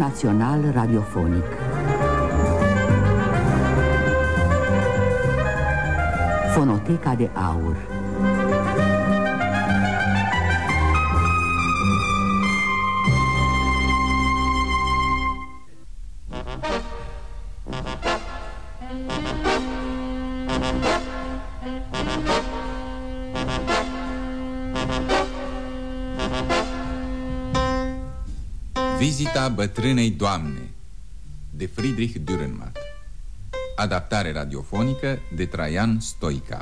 Național Radiofonic. Fonoteca de Aur. Vizita bătrânei doamne de Friedrich Dürrenmatt. Adaptare radiofonică de Traian Stoica.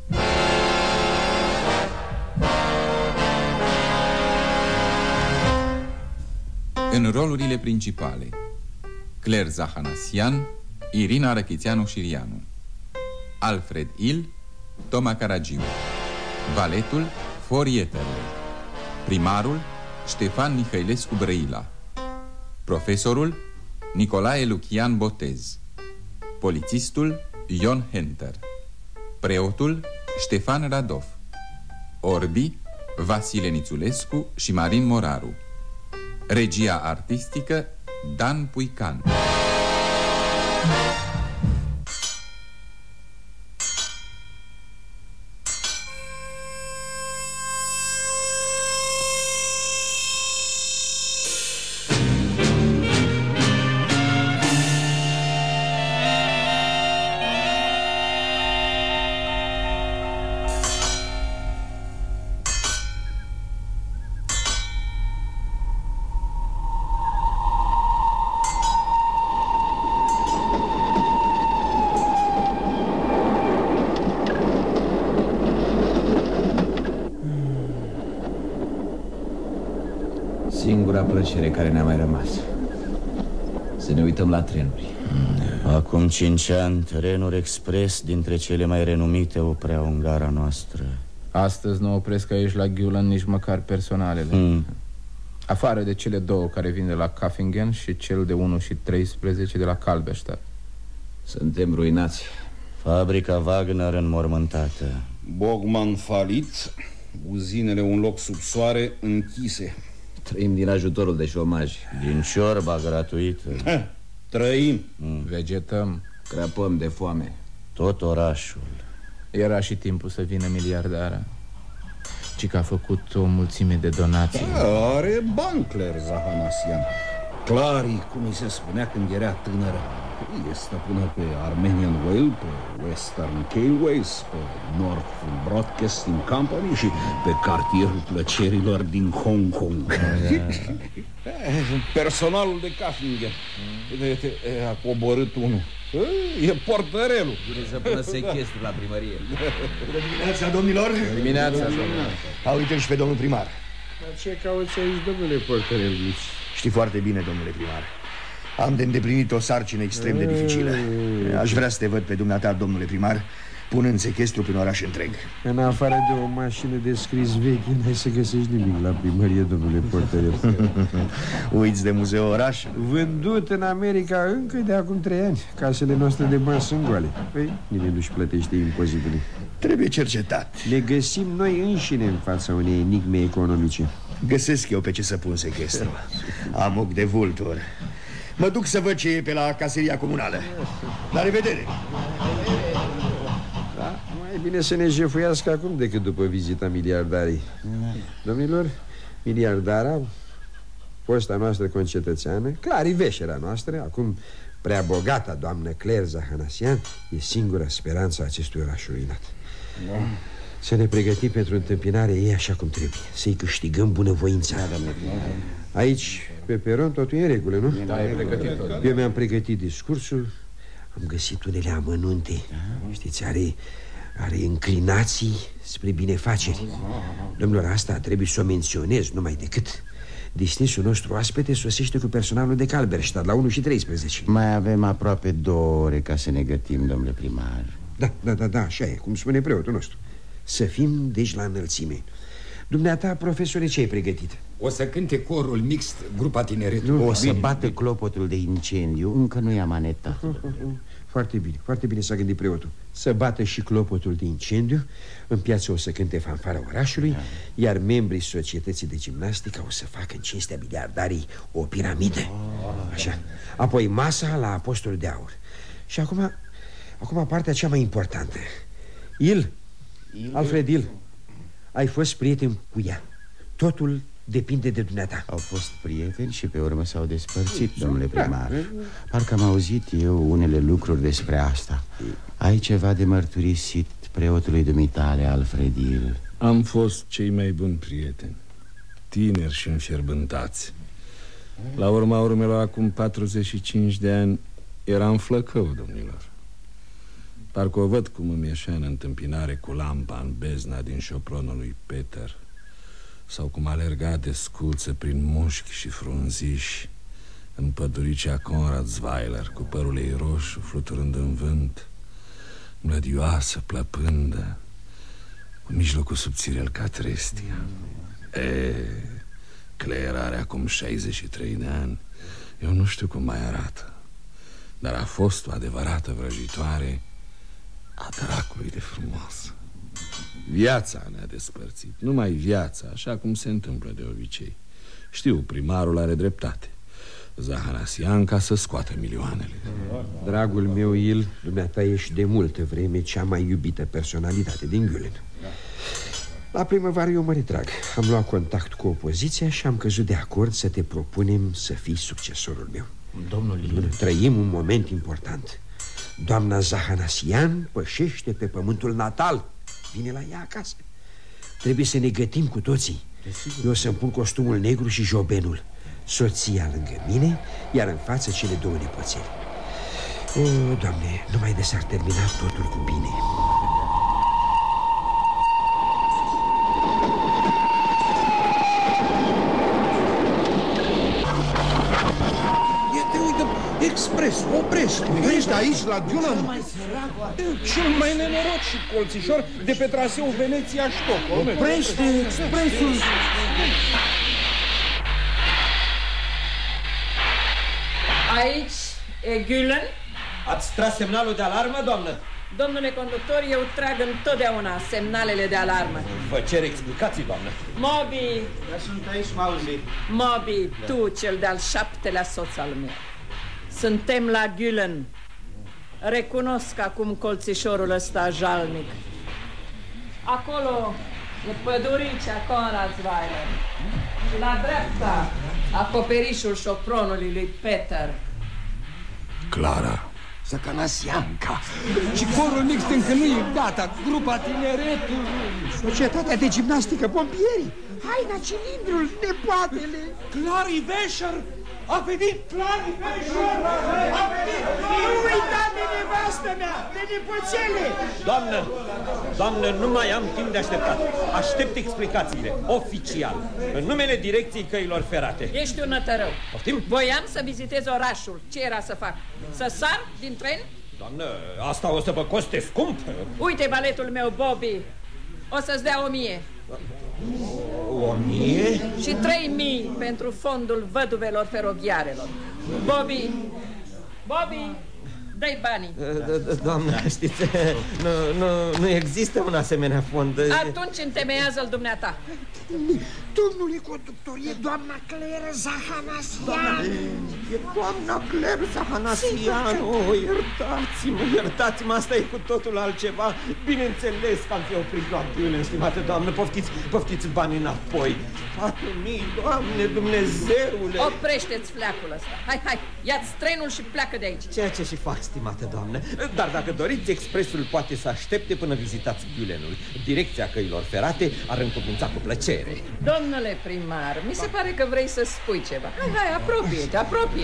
În rolurile principale: Claire Zahanassian, Irina Răchițeanu-Șirianu, Alfred Il, Toma Caragiu, valetul Forieterle, primarul Ștefan Mihailescu Brăila, profesorul Nicolae Lucian Botez, polițistul Ion Henter, preotul Ștefan Radov, orbii Vasile Nițulescu și Marin Moraru, regia artistică Dan Puican. Singura plăcere care ne-a mai rămas: să ne uităm la trenuri. Acum 5 ani, trenuri expres dintre cele mai renumite opreau în gara noastră. Astăzi nu opresc aici la Ghiulan nici măcar personalele. Afară de cele două care vin de la Kaffingen și cel de 1 și 13 de la Kalberstadt. Suntem ruinați. Fabrica Wagner înmormântată, Bogman falit, uzinele un loc sub soare închise. Trăim din ajutorul de șomaj, din ciorba gratuită. Trăim. Vegetăm. Crăpăm de foame. Tot orașul. Era și timpul să vină miliardara, ci că a făcut o mulțime de donații. Are bani, Claire Zahanassian. Clarii, cum îi se spunea când era tânără. E stăpână pe Armenian Oil, pe Western Cailways, pe North Broadcasting Company și pe cartierul plăcerilor din Hong Kong. Personalul de Kaffingen a coborât unul. E portărelul. Bine să pună sechestru la primărie. Bună dimineața, domnilor. Bună dimineața, domnilor. Uite-l și pe domnul primar. Dar ce cauți aici, domnule portărel? Știi foarte bine, domnule primar, am de îndeplinit o sarcină extrem de dificilă. Aș vrea să te văd pe dumneata, domnule primar, punând sechestru prin oraș întreg. În afară de o mașină de scris veche, n-ai să găsești nimic la primărie, domnule portărel. Uiți de muzeul orașului? Vândut în America încă de acum 3 ani. Casele noastre de bani sunt goale. Păi, nimeni nu-și plătește impozitele. Trebuie cercetat. Ne găsim noi înșine în fața unei enigme economice. Găsesc eu pe ce să pun sechestru. Amuc de vultur. Mă duc să văd ce e pe la caseria comunală. La revedere! Da, mai bine să ne jefuiască acum decât după vizita miliardarii. Domnilor, miliardara, fosta noastră concetățeană, clariveșera noastră, acum prea bogata doamnă Claire Zahanassian, e singura speranță a acestui oraș ruinat. Să ne pregătim pentru întâmpinarea ei așa cum trebuie, să-i câștigăm bunăvoința. Aici, pe peron, totul e în regulă, nu? Da, e pregătit tot. Eu mi-am pregătit discursul. Am găsit unele amănunte. Știți, are înclinații spre binefaceri. Domnilor, asta trebuie să o menționez numai decât. Distinsul nostru oaspete sosește cu personalul de Kalberstadt la 1 și 13. Mai avem aproape 2 ore ca să ne gătim, domnule primar. Da, așa e, cum spune preotul nostru. Să fim, deci, la înălțime. Dumneata, profesore, ce ai pregătit? O să cânte corul mixt, grupa Tineretul. O să bată clopotul de incendiu. Încă nu i-am anetat. Foarte bine s-a gândit preotul. Să bată și clopotul de incendiu. În piață o să cânte fanfara orașului, iar membrii societății de gimnastică o să facă în cinstea miliardarii o piramidă. Așa. Apoi masa la Apostolul de Aur. Și acum partea cea mai importantă. Alfred Il, ai fost prieten cu ea. Totul depinde de dumneata. Au fost prieteni și pe urmă s-au despărțit, domnule primar. Parcă am auzit eu unele lucruri despre asta. Ai ceva de mărturisit preotului dumitale, Alfred Il? Am fost cei mai buni prieteni, tineri și înfierbântați. La urma urmelor, acum 45 de ani, eram flăcău, domnilor. Parcă o văd cum îmi ieșea în întâmpinare cu lampa în bezna din șopronul lui Peter, sau cum alerga de sculță prin mușchi și frunziși în păduricea Conradsweiler, cu părul ei roșu fluturând în vânt, mlădioasă, plăpândă, în mijlocul subțirel ca trestia. Claire are acum 63 de ani. Eu nu știu cum mai arată, dar a fost o adevărată vrăjitoare a dracului de frumoasă. Viața ne-a despărțit, numai viața, așa cum se întâmplă de obicei. Știu, primarul are dreptate. Zahanasian ca să scoată milioanele. Dragul meu, Il, dumneata ești de multă vreme cea mai iubită personalitate din Gülen. La primăvară eu mă retrag. Am luat contact cu opoziția și am căzut de acord să te propunem să fii succesorul meu. Domnul Il, trăim un moment important. Doamna Zahanasian pășește pe pământul natal. Vine la ea acasă. Trebuie să ne gătim cu toții. Eu să-mi pun costumul negru și jobenul, soția lângă mine, iar în față cele două nepoțele. O, Doamne, numai de s-ar termina totul cu bine. Expres, oprește aici la Gülen. Cel mai nenorot și colțișor de pe traseul Veneția-Stockholm. Oprește expresul. Aici e Gülen. Ați tras semnalul de alarmă, doamnă? Domnule conductor, eu trag întotdeauna semnalele de alarmă. Vă cer explicații, doamnă. Moby! Eu sunt aici, Mauzi. Moby, tu, cel de-al 7-lea soț al meu. Suntem la Gülen. Recunosc acum colțișorul ăsta jalnic. Acolo e păduricea Conradsweiler. Și la dreapta acoperișul șopronului lui Peter. Clara. Zahanasianca. Și corul mixt încă nu e gata. Grupa Tineretul. Societatea de gimnastică, pompierii, haina, cilindrul, nepoatele. Clary Vesher. A venit Clary Vesher. A venit. Nu uita de nevastă mea, de nepoțele. Doamnă, nu mai am timp de așteptat. Aștept explicațiile, oficial, în numele Direcției Căilor Ferate. Ești un nătărău. Poftim? Voiam să vizitez orașul. Ce era să fac? Să sar din tren? Doamnă, asta o să vă coste scump. Uite baletul meu, Bobby. O să-ți dea 1000. 1000? Și 3000 pentru fondul văduvelor feroviarelor. Bobby, dă-i banii. Doamnă, știți, nu există un asemenea fond. Atunci întemeiază-l dumneata. Domnule conductor, e doamna Claire Zahanasian. E doamna Claire Zahanasian. Iertați-mă, asta e cu totul altceva. Bineînțeles că am fi oprit la Gülen, stimată doamnă. Poftiți banii înapoi. 4000, Doamne, Dumnezeule. Oprește-ți fleacul ăsta. Hai, ia-ți trenul și pleacă de aici. Ceea ce și fac, stimată doamnă. Dar dacă doriți, expresul poate să aștepte până vizitați Gülenul. Direcția Căilor Ferate ar încredința cu plăcere. Domnule primar, mi se pare că vrei să spui ceva. Hai, apropie-te.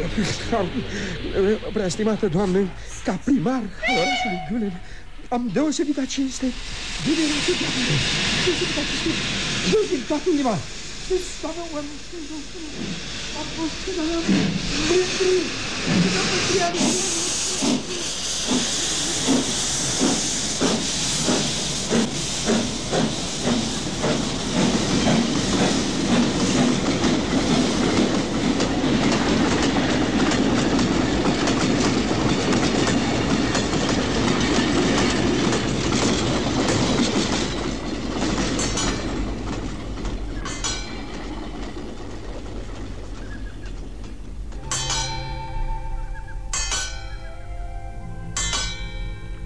Prea stimată doamnă, ca primar al orașului Gülen, am deosebită cinste. Din toată inima.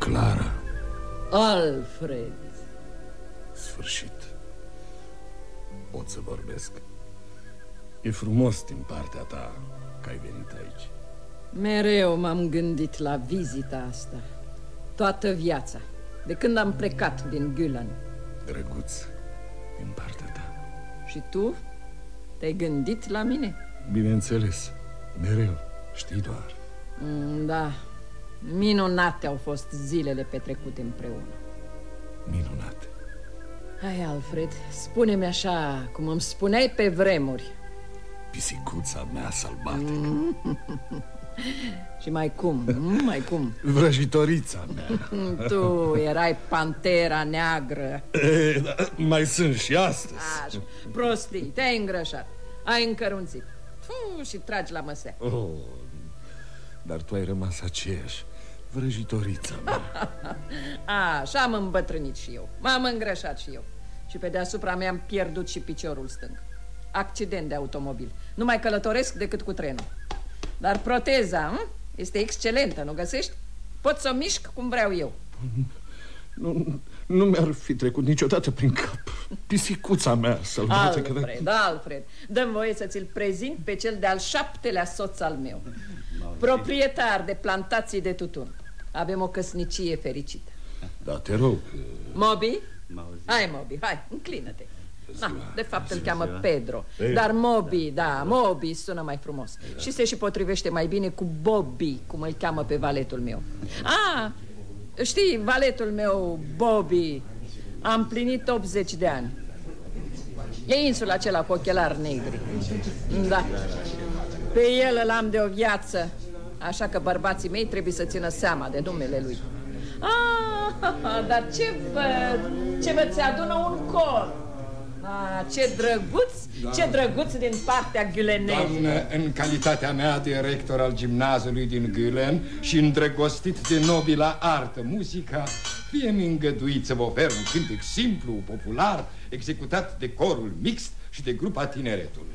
Clara. Alfred. Sfârșit. Pot să vorbesc. E frumos din partea ta că ai venit aici. Mereu m-am gândit la vizita asta. Toată viața, de când am plecat din Gülen. Drăguț din partea ta. Și tu? Te-ai gândit la mine? Bineînțeles, mereu, știi doar. Da, minunate au fost zilele petrecute împreună. Minunate. Hai, Alfred, spune-mi așa, cum îmi spuneai pe vremuri. Pisicuța mea sălbatică. Și mai cum, mai cum? Vrăjitorița mea. Tu erai pantera neagră. Dar mai sunt și astăzi. Așa, prostii, te-ai îngrășat. Ai încărunțit. Și tragi la măsea. Dar tu ai rămas aceeași, vrăjitorița mea. Așa am îmbătrânit și eu. M-am îngrășat și eu. Și pe deasupra mi-am pierdut și piciorul stâng. Accident de automobil. Nu mai călătoresc decât cu trenul. Dar proteza este excelentă, nu găsești? Pot să o mișc cum vreau eu. Nu mi-ar fi trecut niciodată prin cap. Pisicuța mea sălbatică. Alfred, dă-mi voie să ți-l prezint pe cel de-al 7-lea soț al meu, proprietar de plantații de tutun. Avem o căsnicie fericită. Da, te rog. Moby? Hai, Moby, hai, înclină-te. De fapt îl cheamă Pedro. Dar Moby, da, Moby sună mai frumos. Și se și potrivește mai bine cu Bobby, cum îl cheamă pe valetul meu. Știi, valetul meu, Bobby, a împlinit 80 de ani. E insul acela cu ochelari negri. Da. Pe el îl am de o viață. Așa că bărbații mei trebuie să țină seama de numele lui. Dar ce văd, se adună un cor. Ce drăguț, ce drăguț din partea güleneză. Doamnă, în calitatea mea de rector al gimnaziului din Gülen și îndrăgostit de nobila artă, muzica, fie-mi îngăduit să vă ofer un cântec simplu, popular, executat de corul mixt și de grupa tineretului.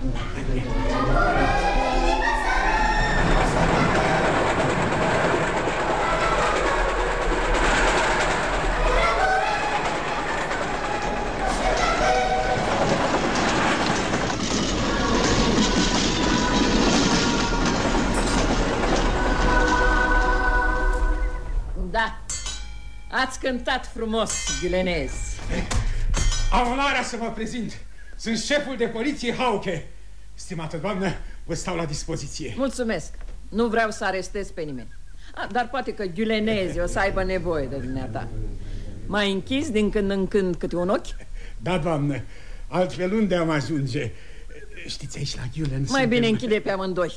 Da, ați cântat frumos, gülenez. Am onoarea să vă prezint. Sunt șeful de poliție Hauke. Stimată doamnă, vă stau la dispoziție. Mulțumesc, nu vreau să arestez pe nimeni. Dar poate că gülenezii o să aibă nevoie de dumneata. Mai închis din când în când câte un ochi? Da, doamnă, altfel unde am ajunge? Știți, aici la Gülen mai bine închide pe amândoi.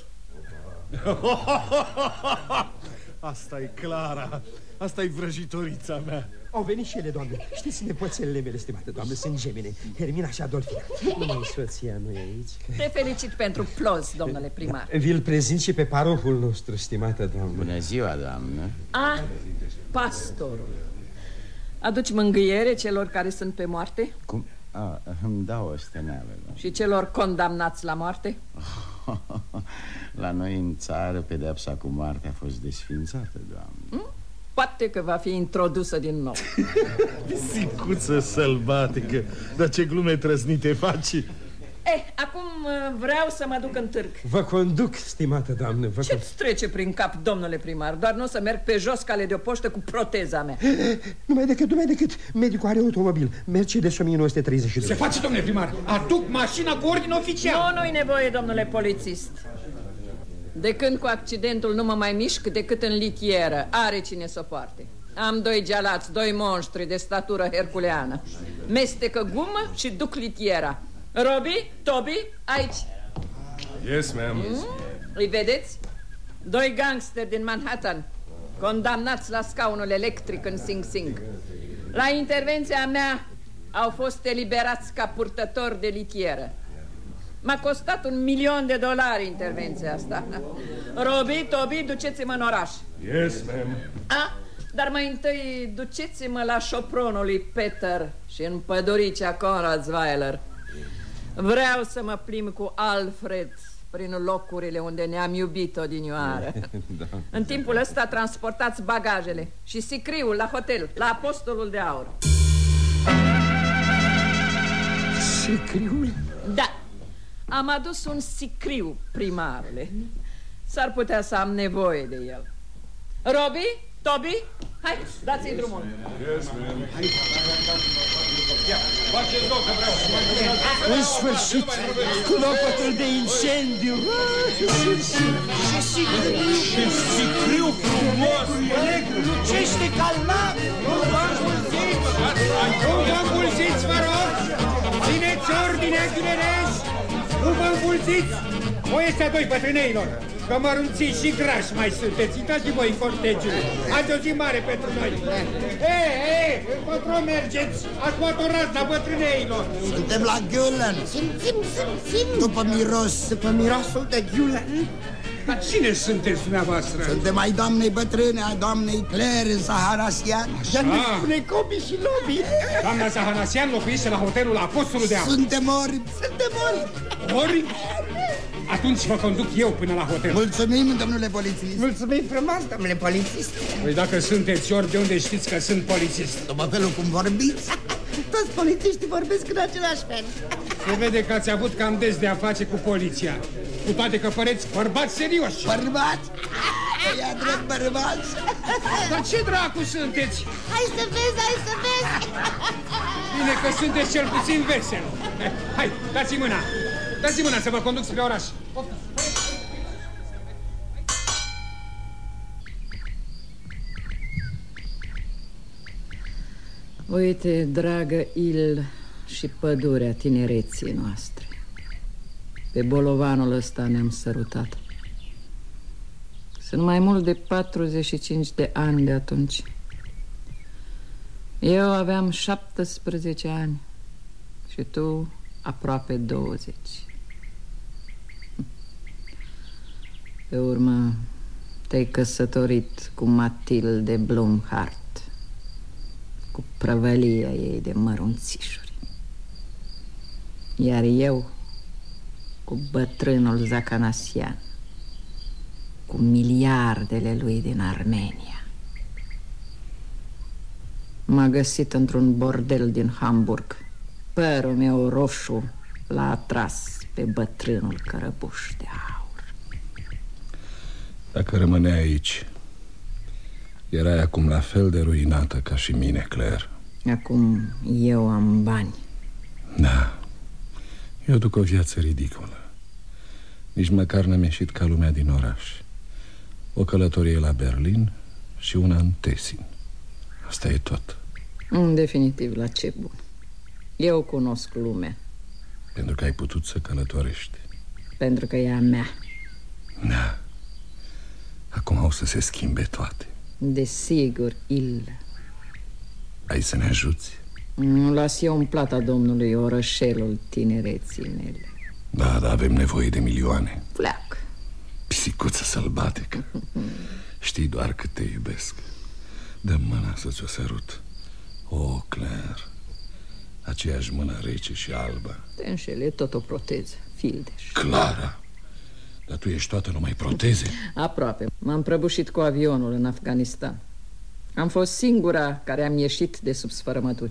Asta e Clara. Asta e vrăjitorița mea. Au venit și ele, doamne. Știți, nepoțelele mele, stimate doamne, sunt gemene, Hermina și Adolfina. Numai soția nu e aici. Te felicit pentru plos, domnule primar. Vi-l prezint și pe parohul nostru, stimată doamnă. Bună ziua, doamnă. Pastorul. Aduci mângâiere celor care sunt pe moarte? Cum? Îmi dau o steneală, doamnă. Și celor condamnați la moarte? La noi în țară pedeapsa cu moartea a fost desființată, doamnă. Poate că va fi introdusă din nou. Pisicuță sălbatică. Dar ce glume trăznite faci. Acum vreau să mă duc în târg. Vă conduc, stimată doamnă. Ce-ți trece prin cap, domnule primar? Doar nu o să merg pe jos cale de o poștă cu proteza mea. Numai decât medicul are automobil Mercedes 1932. Se face, domnule primar. Aduc mașina cu ordine oficial. Nu-i nevoie, domnule polițist. De când cu accidentul nu mă mai mișc decât în litieră. Are cine să o poarte. Am 2 gealați, 2 monștri de statură herculeană. Mestecă gumă și duc litiera. Robi, Toby, aici. Yes, ma'am. Îi vedeți? 2 gangsteri din Manhattan, condamnați la scaunul electric în Sing Sing. La intervenția mea au fost eliberați ca purtători de litieră. M-a costat $1.000.000 intervenția asta. Robi, Toby, duceți-mă în oraș. Yes, ma'am. Dar mai întâi duceți-mă la șopronul lui Peter și în păduricea Conradsweiler. Vreau să mă plimb cu Alfred prin locurile unde ne-am iubit odinioară. Da. În timpul ăsta transportați bagajele și sicriul la hotel, la Apostolul de Aur. Sicriul? Da, am adus un sicriu, primarule. S-ar putea să am nevoie de el. Robi, Tobi, hai, dați-i drumul. În sfârșit, clopotul de incendiu. Ce sicriu frumos! Lucește calmat! Nu vă îmbulziți, vă rog! Țineți ordine, ghiulenești! Nu vă îmbulziți! Voi ăștia doi bătrâneilor, că mărunțiți și grași mai sunteți. Intrați voi în cortegiu. Azi o zi mare pentru noi. Încotro mergeți. Ați luat o razna bătrâneilor. Suntem la Gülen. Simțim. După mirosul de Gülen. Dar cine sunteți dumneavoastră? Suntem ai doamnei bătrâne, a doamnei Claire Zaharasian. Dar ne spune Cobi și Lobi. Doamna Zaharasian locuiește la hotelul Apostolul de Aur. Suntem ori. Ori? Atunci vă conduc eu până la hotel. Mulțumim, domnule polițist. Mulțumim frumos, domnule polițist. Păi dacă sunteți ori, de unde știți că sunt polițist? După felul cum vorbiți. Toți polițiștii vorbesc în același fel. Se vede că ați avut cam des de a face cu poliția. Cu toate că păreți bărbați serioși. Bărbați? Ia drept bărbați. Dar ce dracu sunteți? Hai să vezi. Bine că sunteți cel puțin vesel. Hai, dați-i mâna. Dați-i mâna să vă conduc spre oraș. Uite, dragă Il și pădurea tinereții noastre. Pe bolovanul ăsta ne-am sărutat. Sunt mai mult de 45 de ani de atunci. Eu aveam 17 ani și tu aproape 20. Pe urmă te-ai căsătorit cu Matilde Blumhardt, cu prăvălia ei de mărunțișuri. Iar eu cu bătrânul Zahanasian, cu miliardele lui din Armenia. M-a găsit într-un bordel din Hamburg. Părul meu roșu l-a atras pe bătrânul cărăbuș de aur. Dacă rămâneai aici, erai acum la fel de ruinată ca și mine, Claire. Acum eu am bani. Da, eu duc o viață ridicolă. Nici măcar n-am ieșit ca lumea din oraș. O călătorie la Berlin și una în Tessin. Asta e tot. În definitiv, la ce bun. Eu cunosc lumea. Pentru că ai putut să călătorești. Pentru că e a mea. Da. Acum au să se schimbe toate. Desigur, Il. Ai să ne ajuți? Las eu în plata domnului orășelul tinereții mele. Da, avem nevoie de milioane. Pleacă. Pisicuță sălbatică. Știi doar cât te iubesc. Dă mâna să-ți o sărut. O, Claire, aceeași mână rece și albă. Te înșel, e tot o proteză, fildeș. Clara, dar tu ești toată numai proteze. Aproape, m-am prăbușit cu avionul în Afganistan. Am fost singura care am ieșit de sub sfărămături.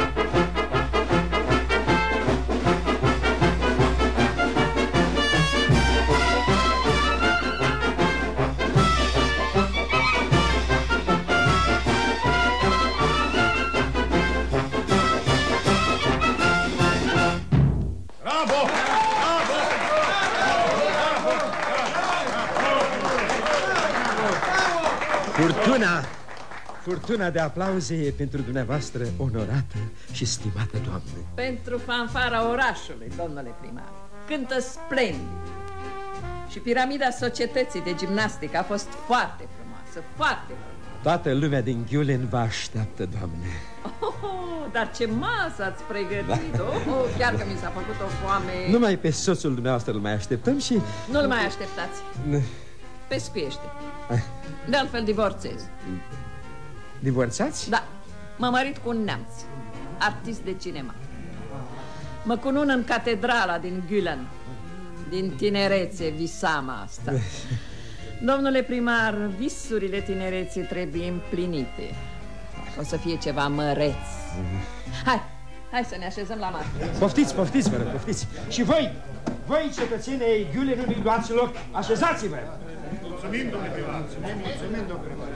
Furtuna de aplauze e pentru dumneavoastră, onorată și stimată doamnă. Pentru fanfara orașului, domnule primar. Cântă splendid. Și piramida societății de gimnastică a fost foarte frumoasă, foarte frumoasă. Toată lumea din Gülen vă așteaptă, doamne. Dar ce masă ați pregătit! Da. Chiar că mi s-a făcut o foame. Numai pe soțul dumneavoastră îl mai așteptăm și... Nu-l mai așteptați. Pescuiește. De altfel divorțez. Divorțați? Da, m-am mărit cu un neamț, artist de cinema. Mă cunun în catedrala din Gülen. Din tinerețe visam asta. Domnule primar, visurile tinereții trebuie împlinite. O să fie ceva măreț. Hai să ne așezăm la masă. Poftiți, vă rog, poftiți. Și voi, cetățenii Gülenului, luați loc. Așezați-vă. Mulțumim, domnule primar. Mulțumim, domnule primar.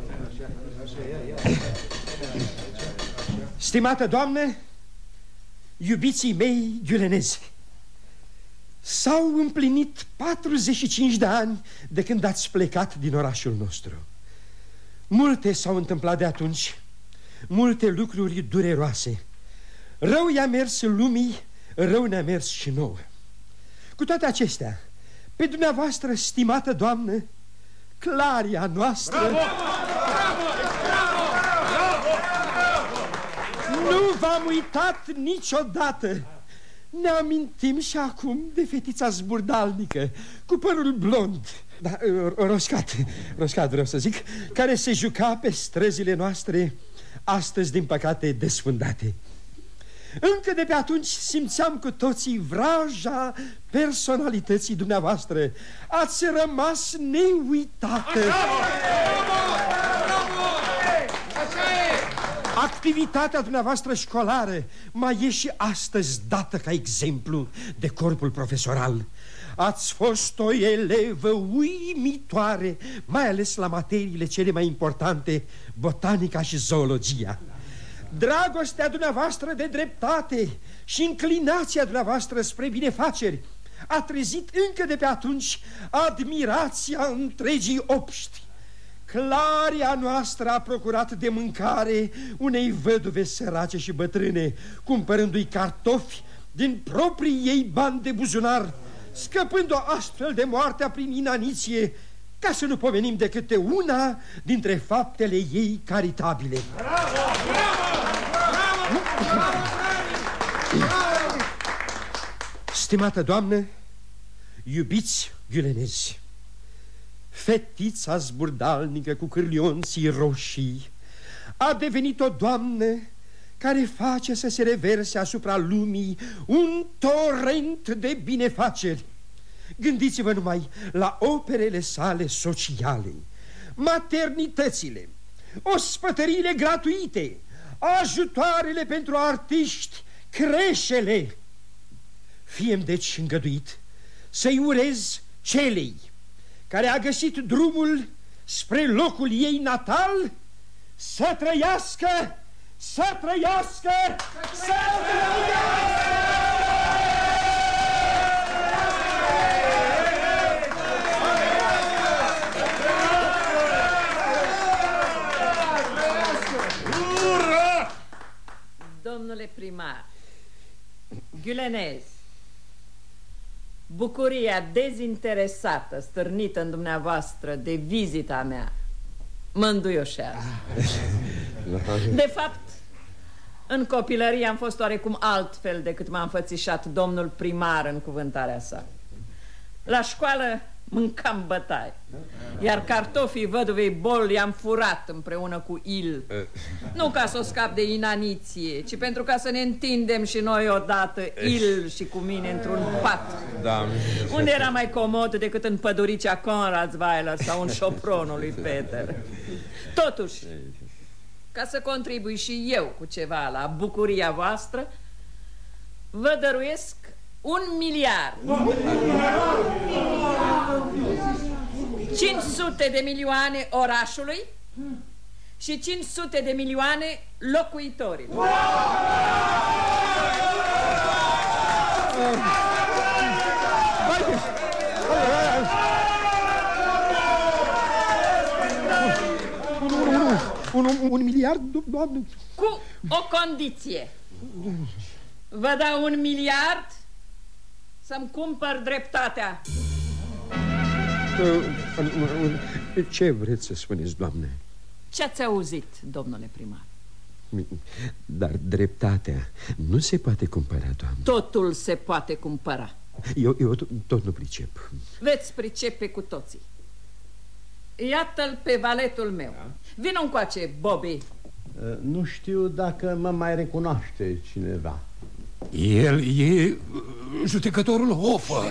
Stimată doamnă, iubiții mei gülenezi, s-au împlinit 45 de ani de când ați plecat din orașul nostru. Multe s-au întâmplat de atunci, multe lucruri dureroase. Rău i-a mers lumii, rău ne-a mers și nouă. Cu toate acestea, pe dumneavoastră, stimată doamnă, Claria noastră, bravo! Nu v-am uitat niciodată. Ne amintim și acum de fetița zburdalnică cu părul blond, roscat vreau să zic, care se juca pe străzile noastre, astăzi din păcate desfundate. Încă de pe atunci simțeam cu toții vraja personalității dumneavoastră. Ați rămas neuitată. Activitatea dumneavoastră școlară mai e și astăzi dată ca exemplu de corpul profesoral. Ați fost o elevă uimitoare, mai ales la materiile cele mai importante, botanica și zoologia. Dragostea dumneavoastră de dreptate și inclinația dumneavoastră spre binefaceri a trezit încă de pe atunci admirația întregii obști. Claria noastră a procurat de mâncare unei văduve sărace și bătrâne, cumpărându-i cartofi din proprii ei bani de buzunar, scăpând-o astfel de moartea prin inaniție, ca să nu pomenim de câte una dintre faptele ei caritabile. Bravo! Stimată doamnă, iubiți gülenezi, fetița zburdalnică cu cârlionții roșii a devenit o doamnă care face să se reverse asupra lumii un torent de binefaceri. Gândiți-vă numai la operele sale sociale, maternitățile, ospătăriile gratuite, ajutoarele pentru artiști, creșele. Fie-mi deci îngăduit să-i urez celei care a găsit drumul spre locul ei natal să trăiască, să trăiască, să trăiască! Domnule primar, gülenezi, bucuria dezinteresată stârnită în dumneavoastră de vizita mea mă înduioșează. De fapt, în copilărie am fost oarecum altfel decât m-a înfățișat domnul primar în cuvântarea sa. La școală mâncam bătaie, iar cartofii văduvei Bol i-am furat împreună cu Il. Nu ca să o scap de inaniție, ci pentru ca să ne întindem și noi odată, Il și cu mine, într-un pat. Da. Unde era mai comod decât în păduricea Conradsweiler sau în șopronul lui Peter. Totuși, ca să contribui și eu cu ceva la bucuria voastră, vă dăruiesc 1 miliard. 500 de milioane orașului și 500 de milioane locuitorilor. Un miliard, doamne? Cu o condiție. Vă dau 1 miliard să-mi cumpăr dreptatea. Ce vreți să spuneți, doamne? Ce-ați auzit, domnule primar? Dar dreptatea nu se poate cumpăra, doamne. Totul se poate cumpăra. Eu tot nu pricep. Veți pricepe cu toții. Iată-l pe valetul meu. Vino încoace, Bobby. Nu știu dacă mă mai recunoaște cineva. El e Judecătorul Hofer.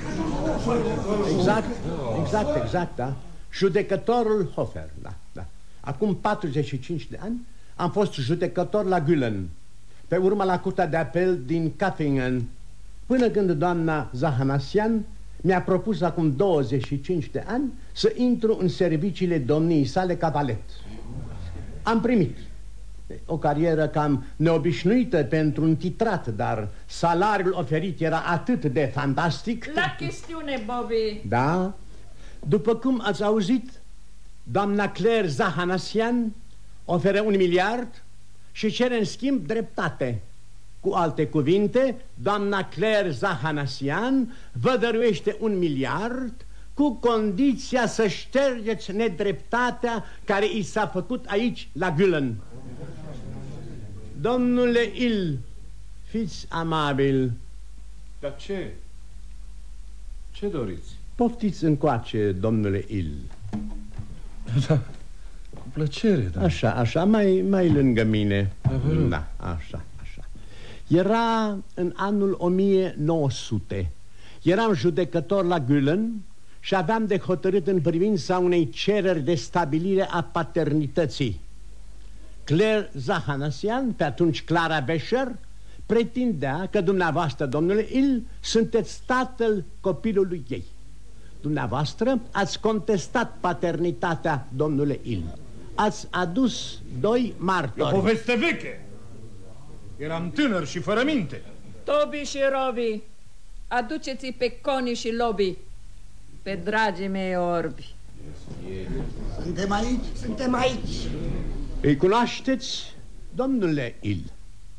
Exact, da. Judecătorul Hofer, da. Acum 45 de ani am fost judecător la Gülen, pe urmă la Curtea de Apel din Kaffingen, până când doamna Zahanassian mi-a propus acum 25 de ani să intru în serviciile domniei sale ca valet. Am primit o carieră cam neobișnuită pentru un titrat, dar salariul oferit era atât de fantastic. La chestiune, Bobby. Da? După cum ați auzit, doamna Claire Zahanassian oferă 1 miliard și cere în schimb dreptate. Cu alte cuvinte, doamna Claire Zahanassian vă dăruiește 1 miliard cu condiția să ștergeți nedreptatea care i s-a făcut aici la Gülen. Domnule Hill, fiți amabil. Dar ce? Ce doriți? Poftiți încoace, domnule Hill. Da, cu plăcere, da. Așa, mai lângă mine. Da, așa. Era în anul 1900. Eram judecător la Gülen și aveam de hotărât în privința unei cereri de stabilire a paternității. Claire Zahanassian, pe atunci Clara Becher, pretindea că dumneavoastră, domnule Hill, sunteți tatăl copilului ei. Dumneavoastră ați contestat paternitatea, domnule Hill. Ați adus 2 martori. E o poveste veche. Eram tânăr și fără minte. Toby și Robbie, aduceți-i pe Connie și Lobby, pe dragii mei orbi. Suntem aici. Îi cunoașteți, domnule Hill?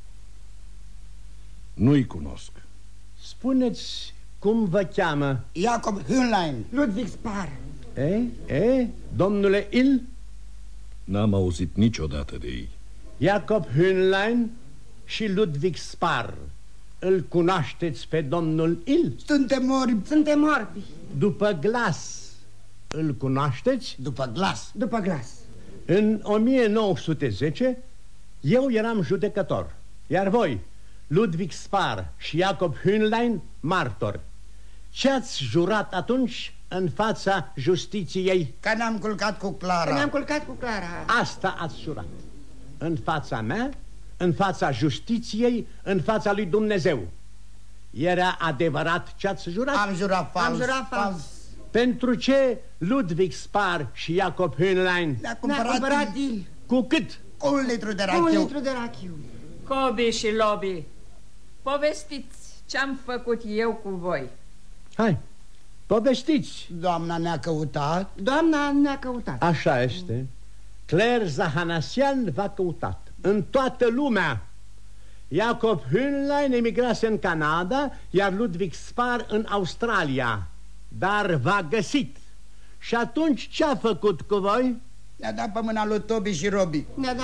Nu-i cunosc. Spuneți cum vă cheamă. Jacob Hünlein. Ludwig Spar. Domnule Hill? N-am auzit niciodată de ei. Jacob Hünlein și Ludwig Spar. Îl cunoașteți pe domnul Hill? Suntem orbi. După glas, îl cunoașteți? După glas. În 1910 eu eram judecător, iar voi, Ludwig Spar și Jacob Hünlein, martori. Ce ați jurat atunci în fața justiției? Că ne-am culcat cu Clara. Asta ați jurat. În fața mea, în fața justiției, în fața lui Dumnezeu. Era adevărat ce ați jurat? Am jurat fals. Pentru ce Ludwig Spar și Jacob Hünlein? Ne-a cumpărat Hill. Cu cât? Cu 1 litru de rachiu. Cobi și Lobby, povestiți ce-am făcut eu cu voi. Hai, povestiți. Doamna ne-a căutat. Așa este. Claire Zahanassian v-a căutat în toată lumea. Jacob Hünlein emigrase în Canada, iar Ludwig Spar în Australia. Dar v-a găsit. Și atunci ce-a făcut cu voi? Ne-a dat pe mâna lui Toby și Robbie.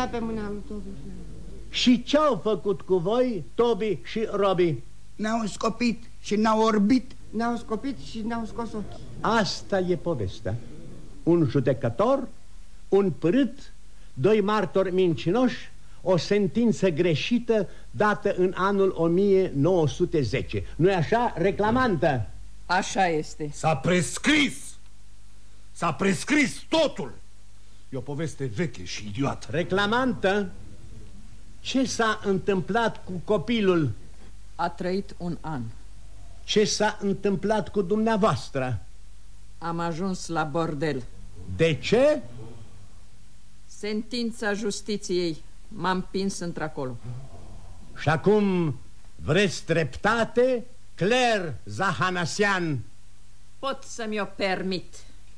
Și ce-au făcut cu voi, Toby și Robbie? Ne-au scopit și ne-au orbit. ne-au scos ochii. Asta e povestea. Un judecător, un părât, 2 martori mincinoși, o sentință greșită dată în anul 1910. Nu-i așa, reclamantă? Așa este. S-a prescris! S-a prescris totul! E o poveste veche și idiotă. Reclamantă, ce s-a întâmplat cu copilul? A trăit 1 an. Ce s-a întâmplat cu dumneavoastră? Am ajuns la bordel. De ce? Sentința justiției m-a împins într-acolo. Și acum vreți dreptate, Claire Zahanassian? Pot să-mi o permit.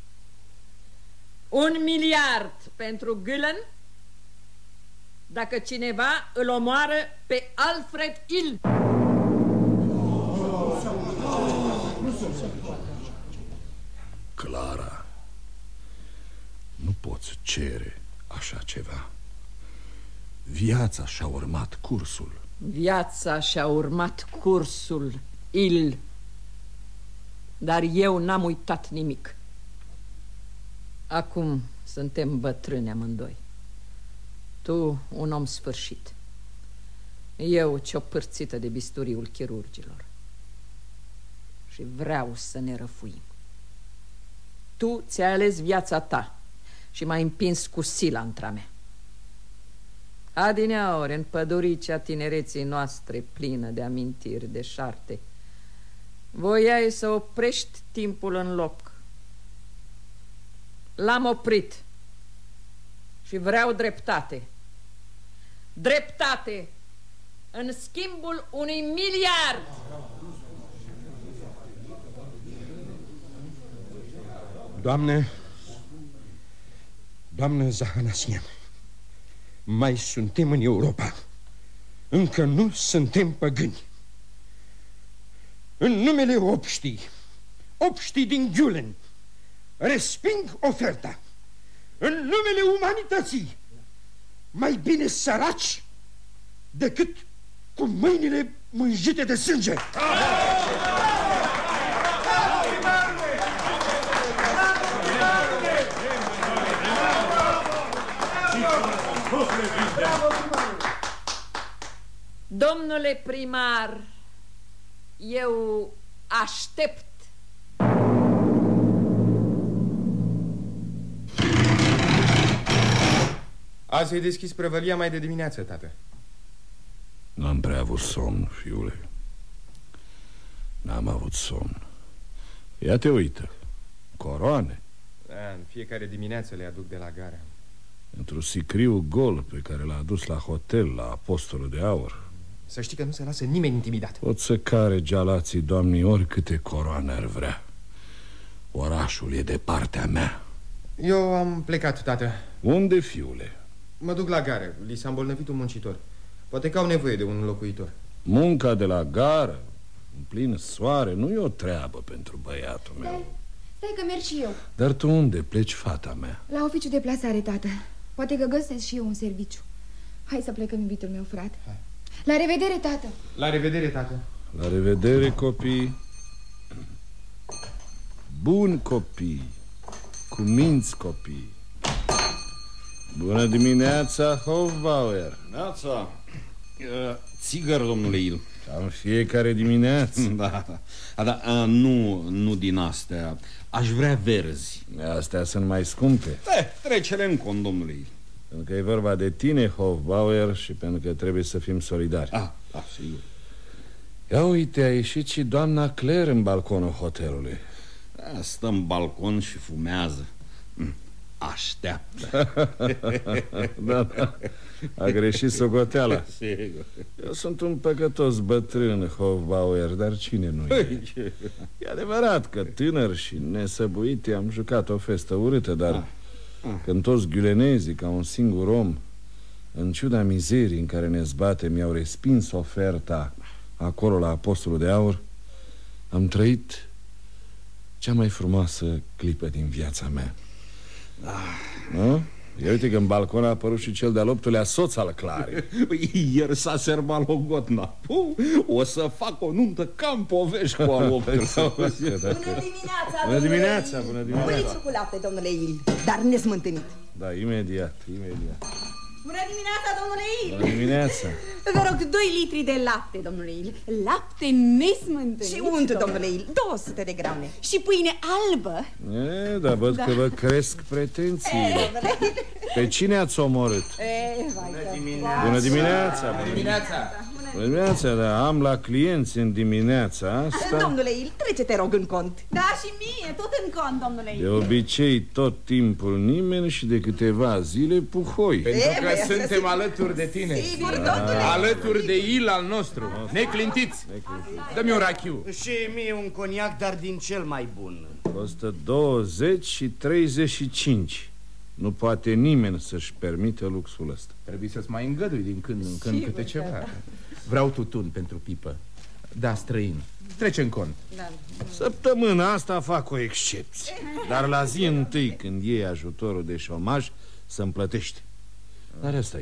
1 miliard pentru Gülen dacă cineva îl omoară pe Alfred Hill. Clara, nu poți cere așa ceva. Viața și-a urmat cursul. Viața și-a urmat cursul, Hill. Dar eu n-am uitat nimic. Acum suntem bătrâni amândoi. Tu, un om sfârșit. Eu, ciopârțită de bisturiul chirurgilor. și vreau să ne răfuim. Tu ți-ai ales viața ta și m-ai împins cu silantra mea. Adineaori, în păduricea tinereții noastre plină de amintiri deșarte, voiai să oprești timpul în loc. L-am oprit și vreau dreptate. Dreptate în schimbul unui miliard. Doamnă Zahanasian, mai suntem în Europa. Încă nu suntem păgâni. În numele obștii din Gülen, resping oferta. În numele umanității, mai bine săraci decât cu mâinile mânjite de sânge. Domnule primar, eu aștept. Azi ai deschis prăvălia mai de dimineață, tată. N-am prea avut somn, fiule. N-am avut somn. Ia te uită. Coroane. Da, în fiecare dimineață le aduc de la gara. Într-un sicriu gol pe care l-a adus la hotel, la Apostolul de Aur. Să știi că nu se lasă nimeni intimidat. Pot să care gealații doamnii oricâte coroane ar vrea. Orașul e de partea mea. Eu am plecat, tată. Unde, fiule? Mă duc la gară, li s-a îmbolnăvit un muncitor. Poate că au nevoie de un locuitor. Munca de la gară, în plin soare, nu e o treabă pentru băiatul meu. Stai că merg și eu. Dar tu unde pleci, fata mea? La oficiu de plasare, tată. Poate că găsesc și eu un serviciu. Hai să plecăm, iubitul meu, frate. Hai. La revedere, tată. La revedere, tată. La revedere, copii. Bun copii. Cu minți copii. Bună dimineața, Hofbauer. Neața. Țigăr, domnule Il. În fiecare dimineață. Da, nu din astea. Aș vrea verzi. Astea sunt mai scumpe. Trecere în cont, domnule Il. Pentru că e vorba de tine, Hofbauer, și pentru că trebuie să fim solidari. Sigur. Ia uite, a ieșit și doamna Claire în balconul hotelului. Stă în balcon și fumează. Așteaptă. Da, a greșit socoteala. Sigur. Eu sunt un păcătos bătrân, Hofbauer, dar cine nu e? E adevărat că tânăr și nesăbuit am jucat o festă urâtă, dar când toți ghiulenezii, ca un singur om, în ciuda mizerii în care ne zbate, mi-au respins oferta acolo la Apostolul de Aur, am trăit cea mai frumoasă clipă din viața mea. Nu? Ia uite că în balcon a apărut și cel de-al 8-lea soț al Clarii. Ieri s-a serbat Logotna. O să fac o nuntă ca în povești cu al 8-lea. Bună dimineața, Bună dimineața, bună dimineața. Bălițul cu lapte, domnule Il, dar nesmântânit. Da, imediat. Bună dimineața, domnule Il. Bună dimineața. Vă rog, 2 litri de lapte, domnule Il. Lapte nesmântânit. Și unt, domnule Il, 200 de grame. Și pâine albă. Dar văd că vă cresc pretențiile. Pe cine ați omorât? Bună dimineața. Bună dimineața, dar am la clienți în dimineața asta. Domnule Il, trece, te rog, în cont. Da, și mie, tot în cont, domnule Il. De obicei tot timpul nimeni și de câteva zile puhoi. Pentru că suntem alături de tine. Sigur, domnule. Alături de Il al nostru. Neclintiți. Dă-mi un rachiu. Și mie un coniac, dar din cel mai bun. Costă 20 și 35. Nu poate nimeni să-și permite luxul ăsta. Trebuie să-ți mai îngădui din când în când câte ceva. Vreau tutun pentru pipă. Da, străin. Trece în cont. Săptămâna asta fac o excepție. Dar la zi întâi, când iei ajutorul de șomaj, să-mi plătești. Dar ăsta-i.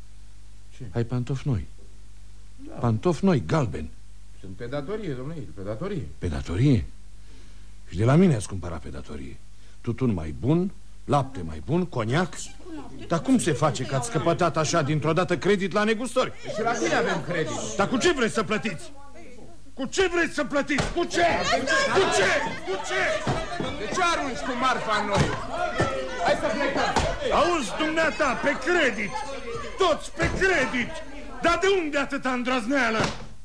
Ai pantofi noi. Pantofi noi, galbeni. Sunt pe datorie, domnule, pe datorie. Pe datorie? Și de la mine ați cumpărat pe datorie. Tutun mai bun, lapte mai bun, coniac. Dar cum se face că ați scăpătat așa dintr-o dată credit la negustori? Și la tine avem credit. Dar cu ce vreți să plătiți? Cu ce vreți să plătiți? Cu ce? Cu ce? Cu ce? De ce arunci cu marfa în noi? Hai să plecăm. Auzi, dumneata, pe credit. Toți pe credit. Dar de unde atâta îndrăzneală?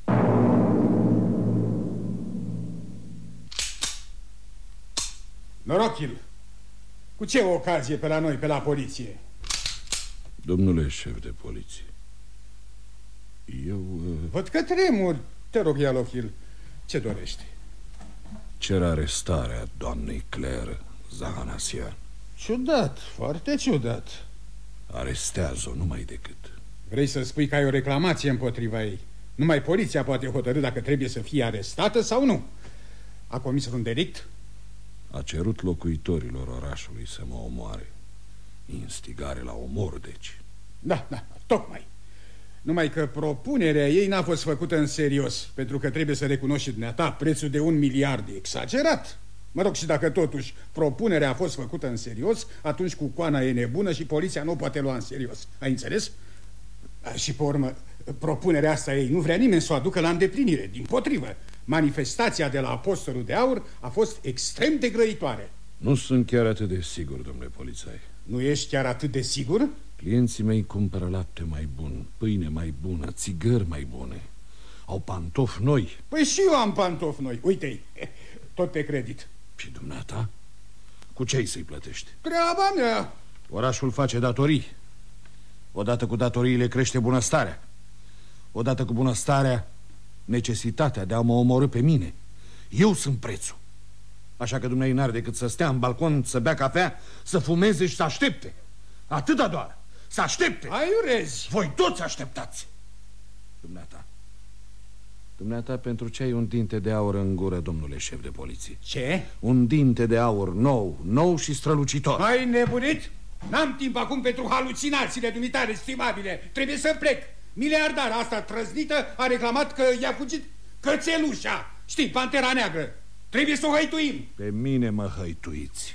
Norochil, cu ce ocazie pe la noi, pe la poliție? Domnule șef de poliție, eu... Văd că tremur. Te rog, Ialochil, ce dorești? Cer arestarea doamnei Claire Zahanasian. Ciudat, foarte ciudat. Arestează-o numai decât. Vrei să spui că ai o reclamație împotriva ei? Numai poliția poate hotărî dacă trebuie să fie arestată sau nu. A comis un delict? A cerut locuitorilor orașului să mă omoare. Instigare la omor, deci. Da, tocmai. Numai că propunerea ei n-a fost făcută în serios, pentru că trebuie să recunoști și dumneata, prețul de 1 miliard e exagerat. Mă rog, și dacă totuși propunerea a fost făcută în serios, atunci Cucoana e nebună și poliția nu o poate lua în serios. Ai înțeles? Și pe urmă, propunerea asta ei nu vrea nimeni să o aducă la îndeplinire. Dimpotrivă, manifestația de la Apostolul de Aur a fost extrem de grăitoare. Nu sunt chiar atât de sigur, domnule polițai. Nu ești chiar atât de sigur? Clienții mei cumpără lapte mai bun, pâine mai bună, țigări mai bune. Au pantofi noi. Păi și eu am pantofi noi, uite-i, tot pe credit. Și dumneata? Cu ce să-i plătești? Treaba mea. Orașul face datorii. Odată cu datoriile crește bunăstarea. Odată cu bunăstarea, necesitatea de a mă omorî pe mine. Eu sunt prețul. Așa că dumneai n-ar decât să stea în balcon, să bea cafea, să fumeze și să aștepte. Atâta doar. Să aștepte. Aiurezi. Voi toți așteptați. Dumneata, pentru ce ai un dinte de aur în gură, domnule șef de poliție? Ce? Un dinte de aur nou și strălucitor. Ai nebunit? N-am timp acum pentru halucinațiile dumitare, estimabile. Trebuie să plec. Miliardara asta trăznită a reclamat că i-a fugit cățelușa. Știi, Pantera Neagră. Trebuie să o hăituim. Pe mine mă hăituiți.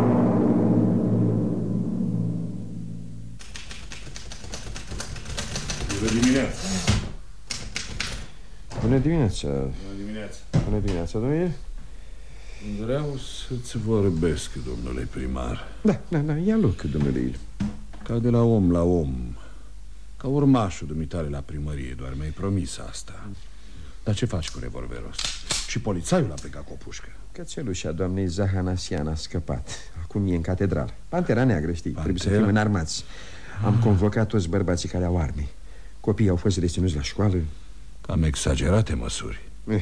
Bună dimineața. Bună dimineața. Bună dimineața. Bună dimineața, domnule. Vreau să-ți vorbesc, domnule primar. Da, ia loc, domnule. Ca de la om la om. Ca urmașul dumitare la primărie, doar mi-ai promis asta. Dar ce faci cu revolverul ăsta? Și polițaiul a plecat cu o pușcă. Cățelușa doamnei Zahanasian a scăpat. Acum e în catedrală. Pantera Neagră, știi, trebuie să fim înarmați. Am convocat toți bărbații care au arme. Copiii au fost reținuți la școală. Cam exagerate măsuri.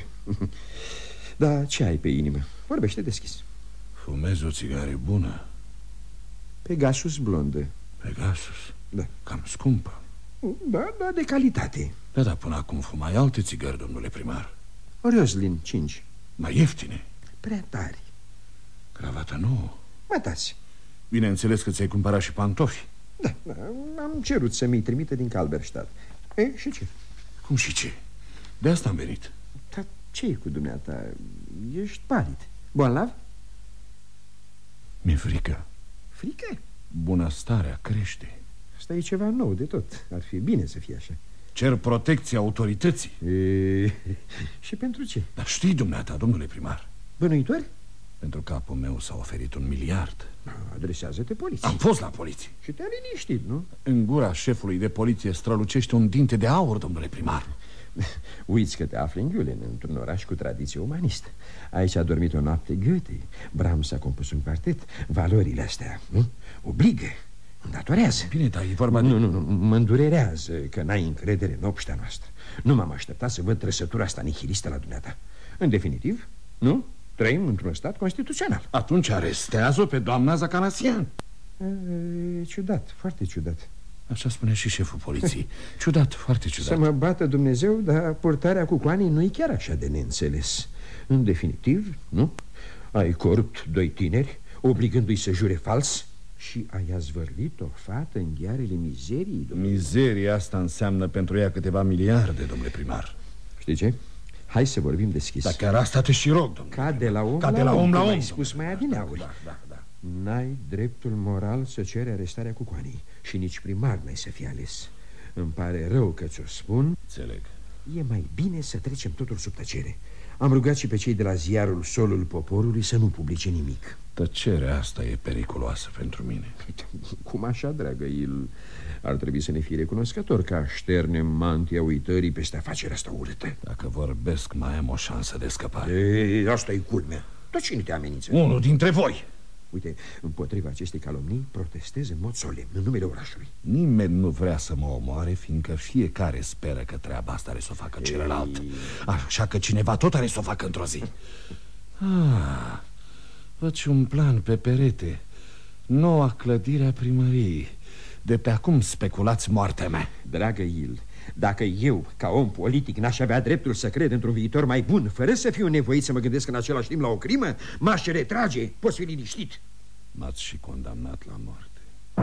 Dar ce ai pe inimă? Vorbește deschis. Fumezi o țigare bună. Pegasus blondă. Pegasus? Da. Cam scumpă. Da, de calitate. Da, până acum fumai alte țigări, domnule primar. Rioslin 5. Mai ieftine. Prea tari. Cravată nouă. Mătați. Bineînțeles că ți-ai cumpărat și pantofi. Da, am cerut să mi-i trimite din Calberstadt. Și ce? Cum și ce? De asta am venit. Dar ce e cu dumneata? Ești palid. Bolnav? Mi-e frică. Frică? Bunăstarea crește. Asta e ceva nou de tot. Ar fi bine să fie așa. Cer protecția autorității. Și pentru ce? Dar știi dumneata, domnule primar. Bănuitori? Pentru capul meu s-a oferit 1 miliard. Adresează-te poliției. Am fost la poliție. Și te-a liniștit, nu? În gura șefului de poliție strălucește un dinte de aur, domnule primar. Uiți că te afli în Gülen, într-un oraș cu tradiție umanistă. Aici a dormit o noapte Goethe. Brahms a compus un quartet. Valorile astea, nu? Obligă, îndatorează. Bine, dar e vorba de... Nu, mă îndurerează că n-ai încredere în obștea noastră. Nu m-am așteptat să văd trăsătura asta nihilistă la dumneata. În definitiv, nu? Trăim într-un stat constituțional. Atunci arestează-o pe doamna Zahanasian. Ciudat, foarte ciudat. Așa spune și șeful poliției. Ciudat, foarte ciudat. Să mă bată Dumnezeu, dar purtarea cu coanii nu e chiar așa de neînțeles. În definitiv, nu? Ai corupt 2 tineri, obligându-i să jure fals, și ai azvârlit o fată în ghearele mizeriei, domnule. Mizeria asta înseamnă pentru ea câteva miliarde, domnule primar. Știi ce? Hai să vorbim deschis. Dar chiar asta te și rog, domnule. Ca de la om la om, ai spus mai adineauri. Da. N-ai dreptul moral să ceri arestarea Cucoanei. Și nici primar n-ai să fie ales. Îmi pare rău că ți-o spun. Înțeleg. E mai bine să trecem totul sub tăcere. Am rugat și pe cei de la ziarul Solul Poporului să nu publice nimic. Tăcerea asta e periculoasă pentru mine. Cum așa, dragă Il? Ar trebui să ne fie recunoscător că așternem mantia uitării peste afacerea asta urâtă. Dacă vorbesc, mai am o șansă de scăpare. Asta e culmea. Dar cine te amenință? Unul dintre voi. Uite, împotriva acestei calomnii protestez în mod solemn, în numele orașului. Nimeni nu vrea să mă omoare, fiindcă fiecare speră că treaba asta are să o facă celălalt. Așa că cineva tot are să o facă într-o zi. Văd și un plan pe perete. Noua clădire a primăriei. De pe acum speculați moartea mea. Dragă Il, dacă eu, ca om politic, n-aș avea dreptul să cred într-un viitor mai bun, fără să fiu nevoit să mă gândesc în același timp la o crimă, m-aș retrage, poți fi liniștit. M-ați și condamnat la moarte.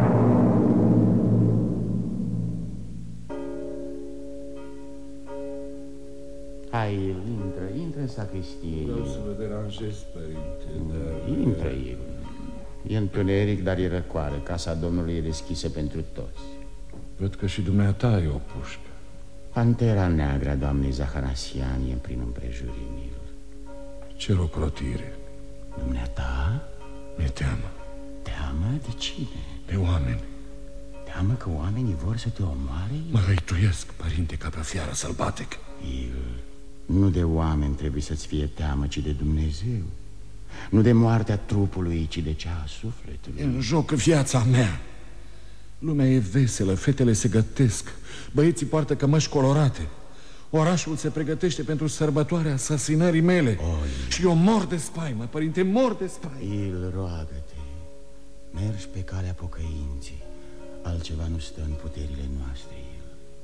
Hai, intră în sacristie. Vreau să vă deranjez, părinte, dar... Intră, El. E întuneric, dar e răcoare. Casa Domnului e deschisă pentru toți. Văd că și dumneata ai o pușcă. Pantera neagră a doamnei Zahanasian e prin împrejurimil. Ce rocrotire. Dumneata? Mi-e teamă. Teamă? De cine? De oameni. Teamă că oamenii vor să te omoare? Mă răituiesc, părinte, ca pe fiară sălbatic. Nu de oameni trebuie să-ți fie teamă, ci de Dumnezeu. Nu de moartea trupului, ci de cea a sufletului. E în joc viața mea. Lumea e veselă, fetele se gătesc, băieții poartă cămăși colorate. Orașul se pregătește pentru sărbătoarea asasinării mele. Și eu mor de spaimă, părinte, mor de spaimă. Il, roagă-te, mergi pe calea pocăinței. Altceva nu stă în puterile noastre, Il.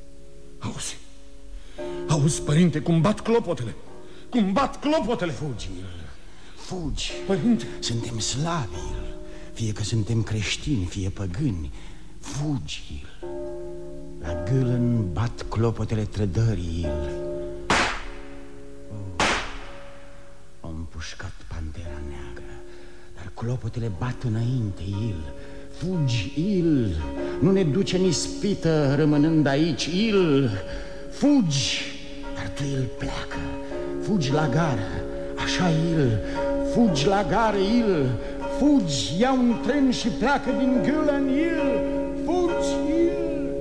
Auzi, părinte, cum bat clopotele. Cum bat clopotele. Fugi, Il, fugi. Părinte, suntem slavi, Il. Fie că suntem creștini, fie păgâni. Fugi, Il. La Gülen bat clopotele trădării, Il. Au împușcat pantera neagră, dar clopotele bat înainte, Il. Fugi, Il. Nu ne duce în ispită rămânând aici, Il. Fugi, dar tu, Il, pleacă. Fugi la gară, așa, Il. Fugi la gară, Il. Fugi, ia un tren și pleacă din Gülen, Il. Fugi, Il.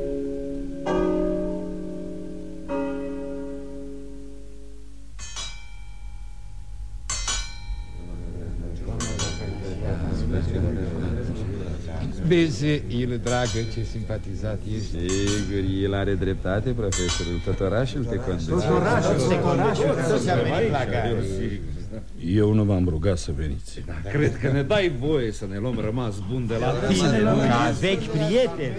Beze, Il, dragă, ce simpatizat ești. Sigur, El are dreptate, profesorul. Tot orașul te conduce. Tot orașul, toți am venit la gară. Eu nu v-am rugat să veniți. Cred că ne dai voie să ne luăm rămas bun de la tine. Ca vechi prieteni.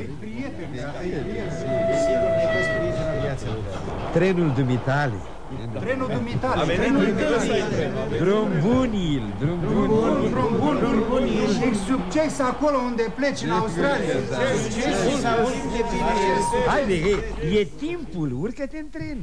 Trenul dumitale. Trenul dumitale. Drum bun, Il. Drum bun. Și succes acolo unde pleci, în Australia. Haide, e timpul, urcă-te în tren.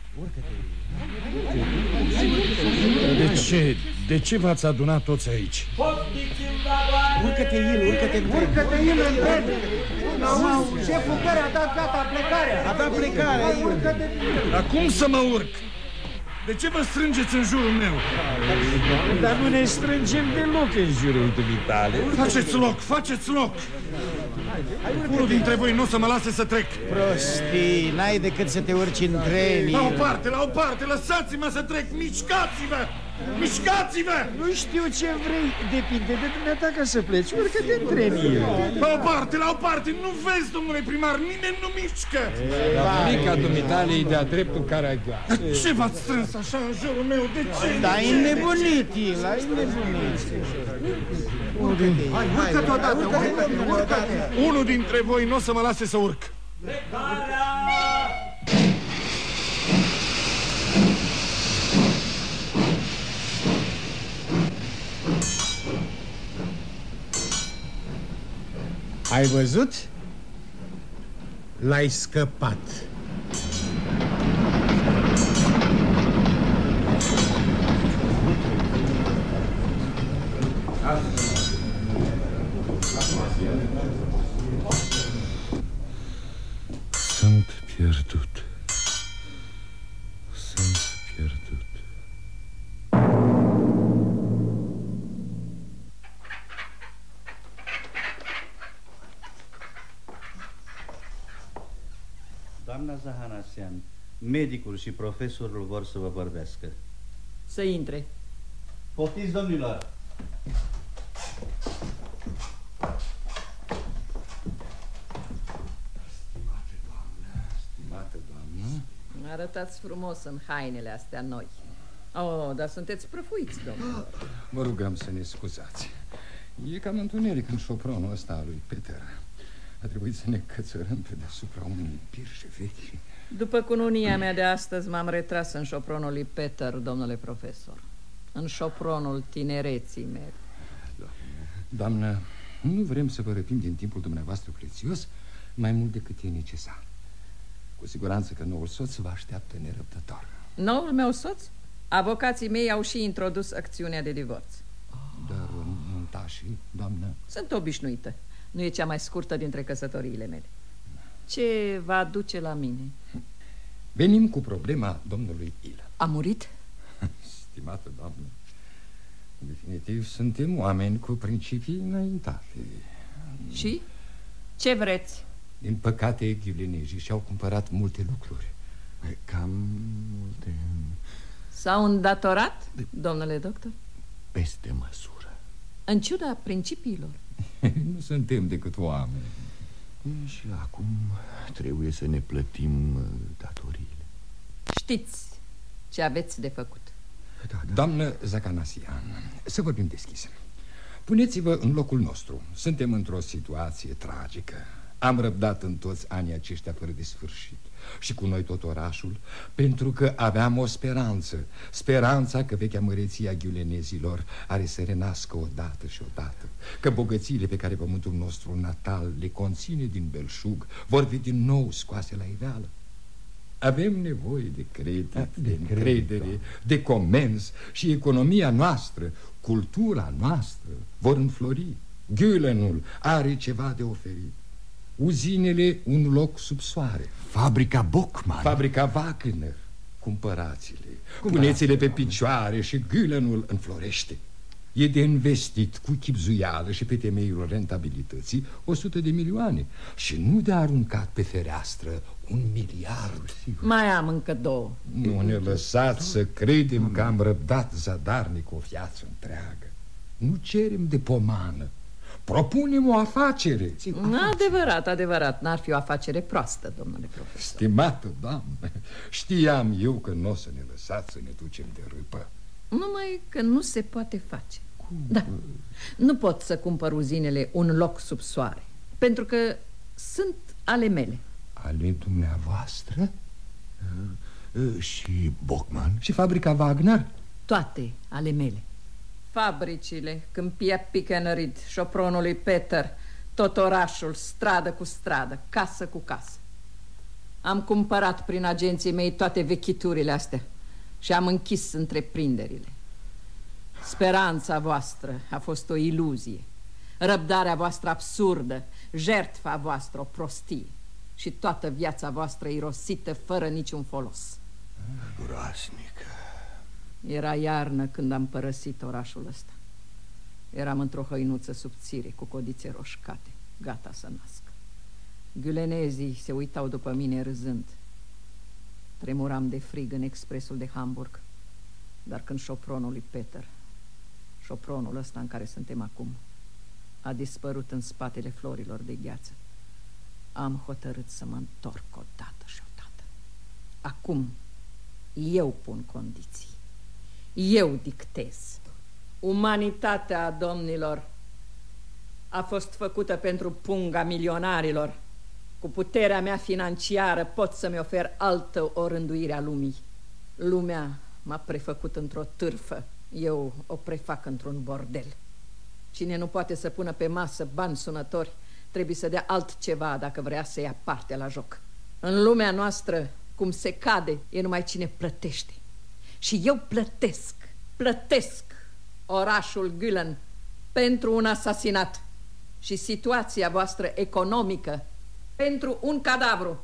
De ce v-ați adunat toți aici? Urcă-te, Il, urcă-te în tren. Urcă-te, Il, în tren. Șeful care a dat gata plecarea. A dat plecarea, Il. Dar cum să mă urc? De ce vă strângeți în jurul meu? Dar nu ne strângem deloc în jurul dumitale. Faceți loc! Unul dintre voi nu o să mă lase să trec. Prostii, n-ai decât să te urci în tren. La o parte, lăsați-mă să trec, mișcați-vă! Mișcați-vă! Nu știu ce vrei, depinde de dumneata ca să pleci. Urcă-te în tren, Il. La o parte, nu vezi, domnule primar, nimeni nu mișcă. Mica dumitale e de-a dreptul caragioară. Ce v-ați strâns așa în jurul meu? De ce? Ai înnebunit, Il, ai înnebunit. Urcă-te odată, urcă-te. Unul dintre voi nu o să mă lase să urc. Ai văzut? L-ai scăpat. Sunt pierdut. Doamna Zahanasian, medicul și profesorul vor să vă vorbească. Să intre. Poftiți, domnilor! Stimată doamnă, Arătați frumos în hainele astea noi. Oh, dar sunteți prăfuiți, domnule. vă rugăm să ne scuzați. E cam întuneric în șopronul ăsta al lui Peter. A trebuit să ne cățărăm pe deasupra unui birșe vechi. După cununia mea de astăzi m-am retras în șopronul lui Peter, domnule profesor. În șopronul tinereții mele. Doamnă, nu vrem să vă răpim din timpul dumneavoastră prețios mai mult decât e necesar. Cu siguranță că noul soț vă așteaptă nerăbdător. Noul meu soț? Avocații mei au și introdus acțiunea de divorț. Dar muntașii, doamnă? Sunt obișnuită. Nu e cea mai scurtă dintre căsătoriile mele. Ce va duce la mine? Venim cu problema domnului Il. A murit? Stimată doamnă, în definitiv suntem oameni cu principii înaintate. Și? Ce vreți? Din păcate, ghiulenezii și-au cumpărat multe lucruri. Cam multe. S-au îndatorat, domnule doctor? Peste măsură. În ciuda principiilor. Nu suntem decât oameni. Și acum trebuie să ne plătim datoriile. Știți ce aveți de făcut. Da. Doamnă Zahanasian, să vorbim deschis. Puneți-vă în locul nostru. Suntem într-o situație tragică. Am răbdat în toți anii aceștia fără de sfârșit și cu noi tot orașul, pentru că aveam o speranță. Speranța că vechea măreție a ghiulenezilor are să renască odată și odată, că bogățiile pe care pământul nostru natal le conține din belșug vor fi din nou scoase la iveală. Avem nevoie de credit, de încredere, de comenzi și economia noastră, cultura noastră vor înflori. Gülenul are ceva de oferit. Uzinele un loc sub soare. Fabrica Bockmann. Fabrica Wagner. Cumpărați-le, puneți-le pe picioare și Gülenul înflorește. E de investit cu chibzuială și pe temeiul rentabilității 100 de milioane și nu de aruncat pe fereastră 1 miliard. Mai am încă 2. Nu ne lăsați să credem că am răbdat zadarnic o viață întreagă. Nu cerem de pomană, propunem o afacere. Adevărat, adevărat. N-ar fi o afacere proastă, domnule profesor. Stimată doamnă, știam eu că nu o să ne lăsați să ne ducem de râpă. Numai că nu se poate face. Da, nu pot să cumpăr uzinele un loc sub soare, pentru că sunt ale mele. Ale dumneavoastră? Și Bockmann? Și fabrica Wagner? Toate ale mele. Fabricile, câmpia Pikenărid, șopronul lui Peter, tot orașul, stradă cu stradă, casă cu casă. Am cumpărat prin agenții mei toate vechiturile astea și am închis întreprinderile. Speranța voastră a fost o iluzie, răbdarea voastră absurdă, jertfa voastră o prostie și toată viața voastră irosită fără niciun folos. Groasnică. Era iarnă când am părăsit orașul ăsta. Eram într-o hăinuță subțire cu codițe roșcate, gata să nasc. Gülenezii se uitau după mine râzând. Tremuram de frig în expresul de Hamburg. Dar când șopronul lui Peter, șopronul ăsta în care suntem acum, a dispărut în spatele florilor de gheață, am hotărât să mă întorc odată și odată. Acum eu pun condiții. Eu dictez. Umanitatea, domnilor, a fost făcută pentru punga milionarilor. Cu puterea mea financiară pot să-mi ofer altă orânduire a lumii. Lumea m-a prefăcut într-o târfă. Eu o prefac într-un bordel. Cine nu poate să pună pe masă bani sunători, trebuie să dea altceva dacă vrea să ia parte la joc. În lumea noastră, cum se cade, e numai cine plătește. Și eu plătesc orașul Gülen pentru un asasinat și situația voastră economică pentru un cadavru.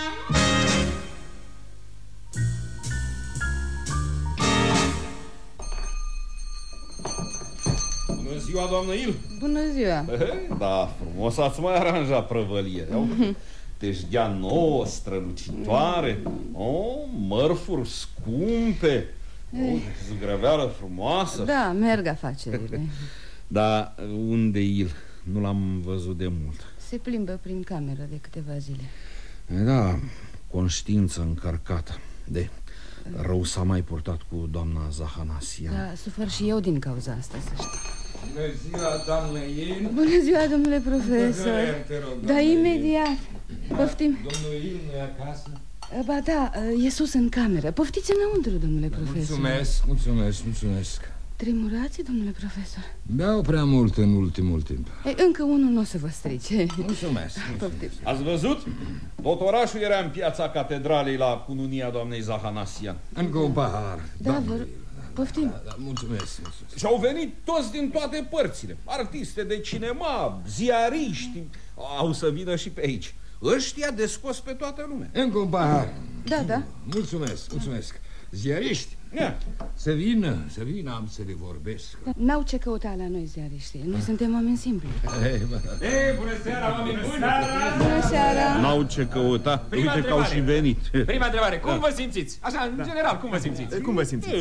Bună ziua, doamnă Il. Bună ziua. Da, frumos ați mai aranjat prăvălie. teșghea nouă, strălucitoare, mărfuri scumpe, zgrăveală frumoasă. Da, merg afacerile. Dar unde il? Nu l-am văzut de mult. Se plimbă prin cameră de câteva zile. Da, conștiință încărcată. Rău s-a mai purtat cu doamna Zahanasian. Da, sufăr și eu din cauza asta, să știi. Bună ziua, doamnă Il. Bună ziua, domnule profesor. Da, imediat. Poftim. Domnul Il nu e acasă? Ba da, e sus în cameră. Poftiți înăuntru, domnule profesor. Mulțumesc. Tremurați, domnule profesor? Beau prea mult în ultimul timp. Încă unul nu o să vă strice. Mulțumesc. Ați văzut? Tot orașul era în piața catedralei la cununia doamnei Zahanasian. Încă un pahar. Da, poftim. Mulțumesc. Și au venit toți din toate părțile. Artiste de cinema, ziariști. Au să vină și pe aici. Ăștia de scos pe toată lumea. Încă un pahar. Da. Mulțumesc. Ziariști? Să vină, am să le vorbesc. N-au ce căuta la noi, ziariștii. Noi suntem oameni simpli. Bună seara, oameni buni! Bună seara! N-au ce căuta. Uite că au și venit. Prima întrebare, cum vă simțiți? Așa, în general, cum vă simțiți?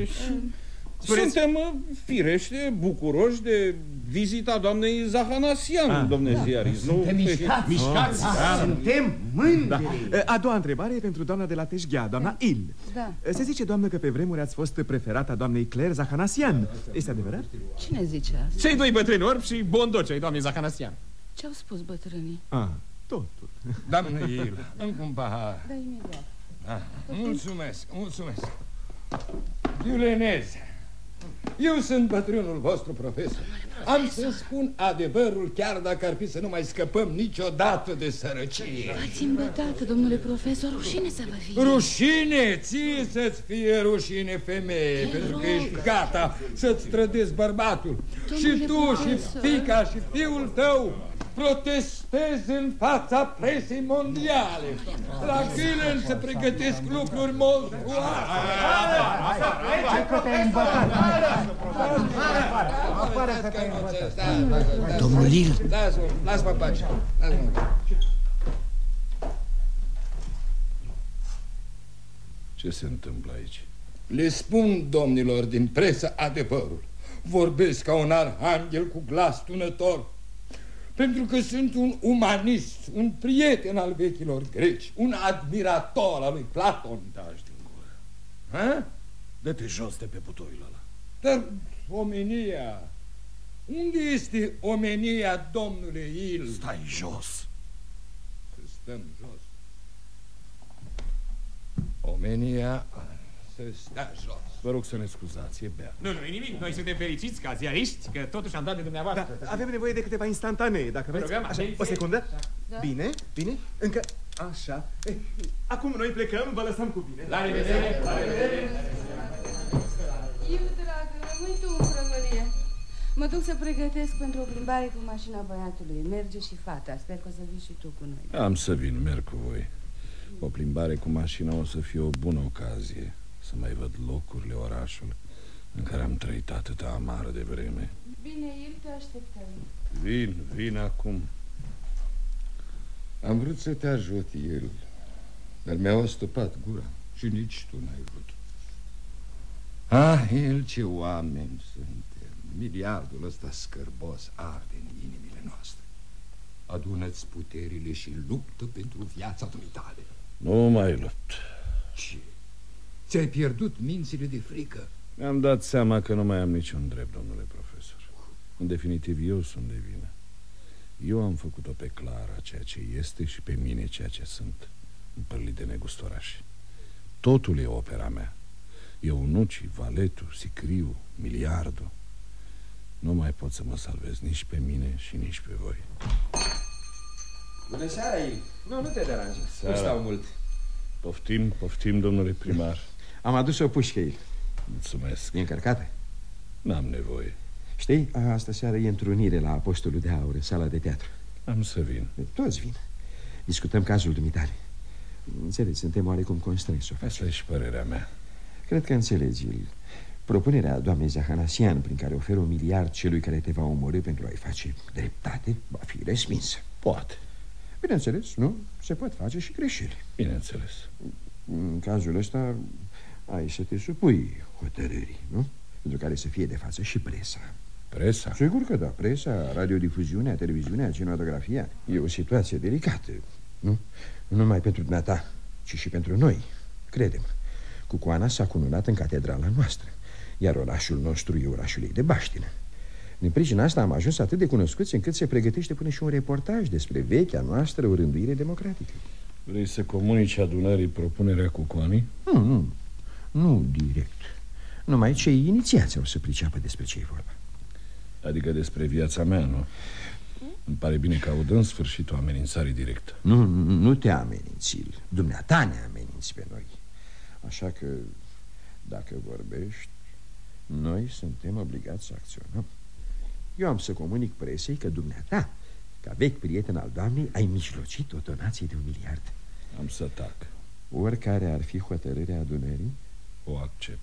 Suntem firește bucuroși de vizita doamnei Zahanasian, domne ziarist. Suntem mișcați. Suntem mândri. A doua întrebare e pentru doamna de la Teșghea, doamna Il. Da. Se zice, doamnă, că pe vremuri ați fost preferata doamnei Claire Zahanasian. Este adevărat? Cine zice asta? Cei doi bătrâni orbi și bondoci ai doamnei Zahanasian. Ce-au spus bătrânii? Totul. Doamnă Il, încă un pahar. Da, imediat. Mulțumesc. Iulenez, eu sunt bătrânul vostru profesor. Am să spun adevărul, chiar dacă ar fi să nu mai scăpăm niciodată de sărăcie. Ați îmbătat, domnule profesor, rușine să vă fie. Rușine? Ție să-ți fie rușine, femeie, pentru că ești gata să-ți trădezi bărbatul. Și tu și fiica și fiul tău protestezi în fața presei mondiale. La Gülen se pregătesc lucruri monstruoase. Domnul Il. Lasă-mă pași. Ce se întâmplă aici? Le spun domnilor din presă adevărul. Vorbesc ca un arhanghel cu glas tunător. Pentru că sunt un umanist, un prieten al vechilor greci, un admirator al lui Platon. Taci din gură. Dă-te jos de pe putoiul ăla. Dar omenia... Unde este omenia, domnule Il? Stai jos. Să stăm jos. Omenia... Să stea jos. Vă rog să ne scuzați, e bea. Nu e nimic, noi suntem fericiți ca ziariști, că totuși am dat de dumneavoastră. Da, avem nevoie de câteva instantanee, dacă vreți. Așa, o secundă. Da. Bine. Încă... Așa. Acum noi plecăm, vă lăsăm cu bine. La revedere. Eu, dragă, rămâi tu în frămălie. Mă duc să pregătesc pentru o plimbare cu mașina băiatului. Merge și fata, sper că o să vii și tu cu noi. Am să vin, merg cu voi. O plimbare cu mașina o să fie o bună ocazie să mai văd locurile, orașul în care am trăit atâta amară de vreme. Bine, El, te așteptăm. Vin acum. Am vrut să te ajut, El, dar mi-au astupat gura și nici tu n-ai vrut. El, ce oameni suntem. Miliardul ăsta scârbos arde în inimile noastre. Adună-ți puterile și luptă pentru viața dumitale. Nu mai lupt. Ce? Ți-ai pierdut mințile de frică? Mi-am dat seama că nu mai am niciun drept, domnule profesor. În definitiv, eu sunt de vină. Eu am făcut-o pe Clara ceea ce este și pe mine ceea ce sunt, împărlit de negustorași. Totul e opera mea. Eunuci, valetul, sicriu, miliardul. Nu mai pot să mă salvez nici pe mine și nici pe voi. Bună seara, Il. Nu te deranjezi. Nu stau mult. Poftim, domnule primar. Am adus o pușcă, Il. Mulțumesc. E încărcată? N-am nevoie. Știi, astă seară e întrunire la Apostolul de Aur, sala de teatru. Am să vin. Toți vin. Discutăm cazul dumitale. Înțelegi, suntem oarecum constrânși. Asta e și părerea mea. Cred că înțelegi, Il. Propunerea doamnei Zahanasian, prin care oferă 1 miliard celui care te va omorî pentru a-i face dreptate, va fi respinsă. Poate. Bineînțeles, nu? Se pot face și greșeli. Bineînțeles. În cazul ăsta ai să te supui hotărârii, nu? Pentru care să fie de față și presa. Presa? Sigur că da, presa, radiodifuziunea, televiziunea, cinematografia. E o situație delicată, nu? Nu numai pentru dumneata, ci și pentru noi. Crede-mă, Cucoana s-a cununat în catedrala noastră, iar orașul nostru e orașul ei de baștină. Din pricina asta am ajuns atât de cunoscuți încât se pregătește până și un reportaj despre vechea noastră orânduire democratică. Vrei să comunici adunării propunerea Cucoanei? Nu direct. Numai cei inițiați au să priceapă despre ce e vorba. Adică despre viața mea, nu? Îmi pare bine că aud în sfârșit o amenințare directă. Nu te ameninți, dumneata ne ameninți pe noi. Așa că, dacă vorbești, noi suntem obligați să acționăm. Eu am să comunic presei că dumneata, ca vechi prieten al doamnei, ai mijlocit o donație de 1 miliard. Am să tac. Oricare ar fi hotărârea adunării, o accept.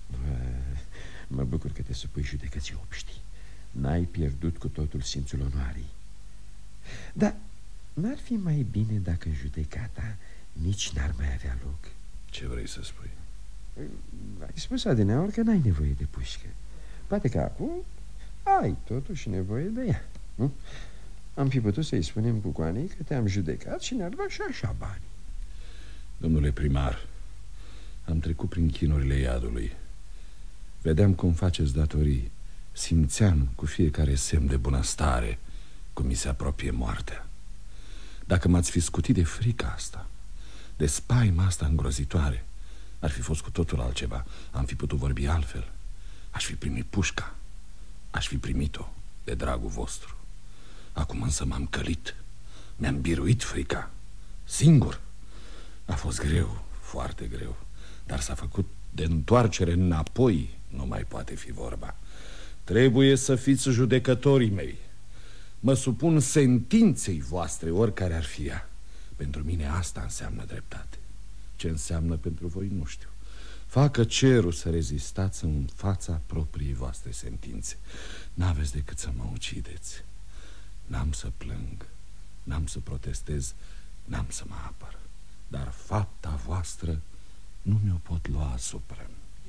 Mă bucur că te supui judecății obști. N-ai pierdut cu totul simțul onoarei. Dar n-ar fi mai bine dacă judecata nici n-ar mai avea loc? Ce vrei să spui? Ai spus adineaori că n-ai nevoie de pușcă. Poate că acum ai totuși nevoie de ea, nu? Am fi putut să-i spunem Cucoanei că te-am judecat și ne-ar lua și așa bani. Domnule primar, am trecut prin chinurile iadului. Vedeam cum faceți datorii. Simțeam cu fiecare semn de bunăstare cum mi se apropie moartea. Dacă m-ați fi scutit de frica asta, de spaima asta îngrozitoare, ar fi fost cu totul altceva. Am fi putut vorbi altfel. Aș fi primit pușca. Aș fi primit-o de dragul vostru. Acum însă m-am călit. Mi-am biruit frica. Singur. A fost greu, foarte greu. Dar s-a făcut de întoarcere înapoi. Nu mai poate fi vorba. Trebuie să fiți judecătorii mei. Mă supun sentinței voastre, oricare ar fi ea. Pentru mine asta înseamnă dreptate. Ce înseamnă pentru voi nu știu. Facă cerul să rezistați în fața propriei voastre sentințe. N-aveți decât să mă ucideți. N-am să plâng, n-am să protestez, n-am să mă apăr. Dar fapta voastră nu mi-o pot lua asupra.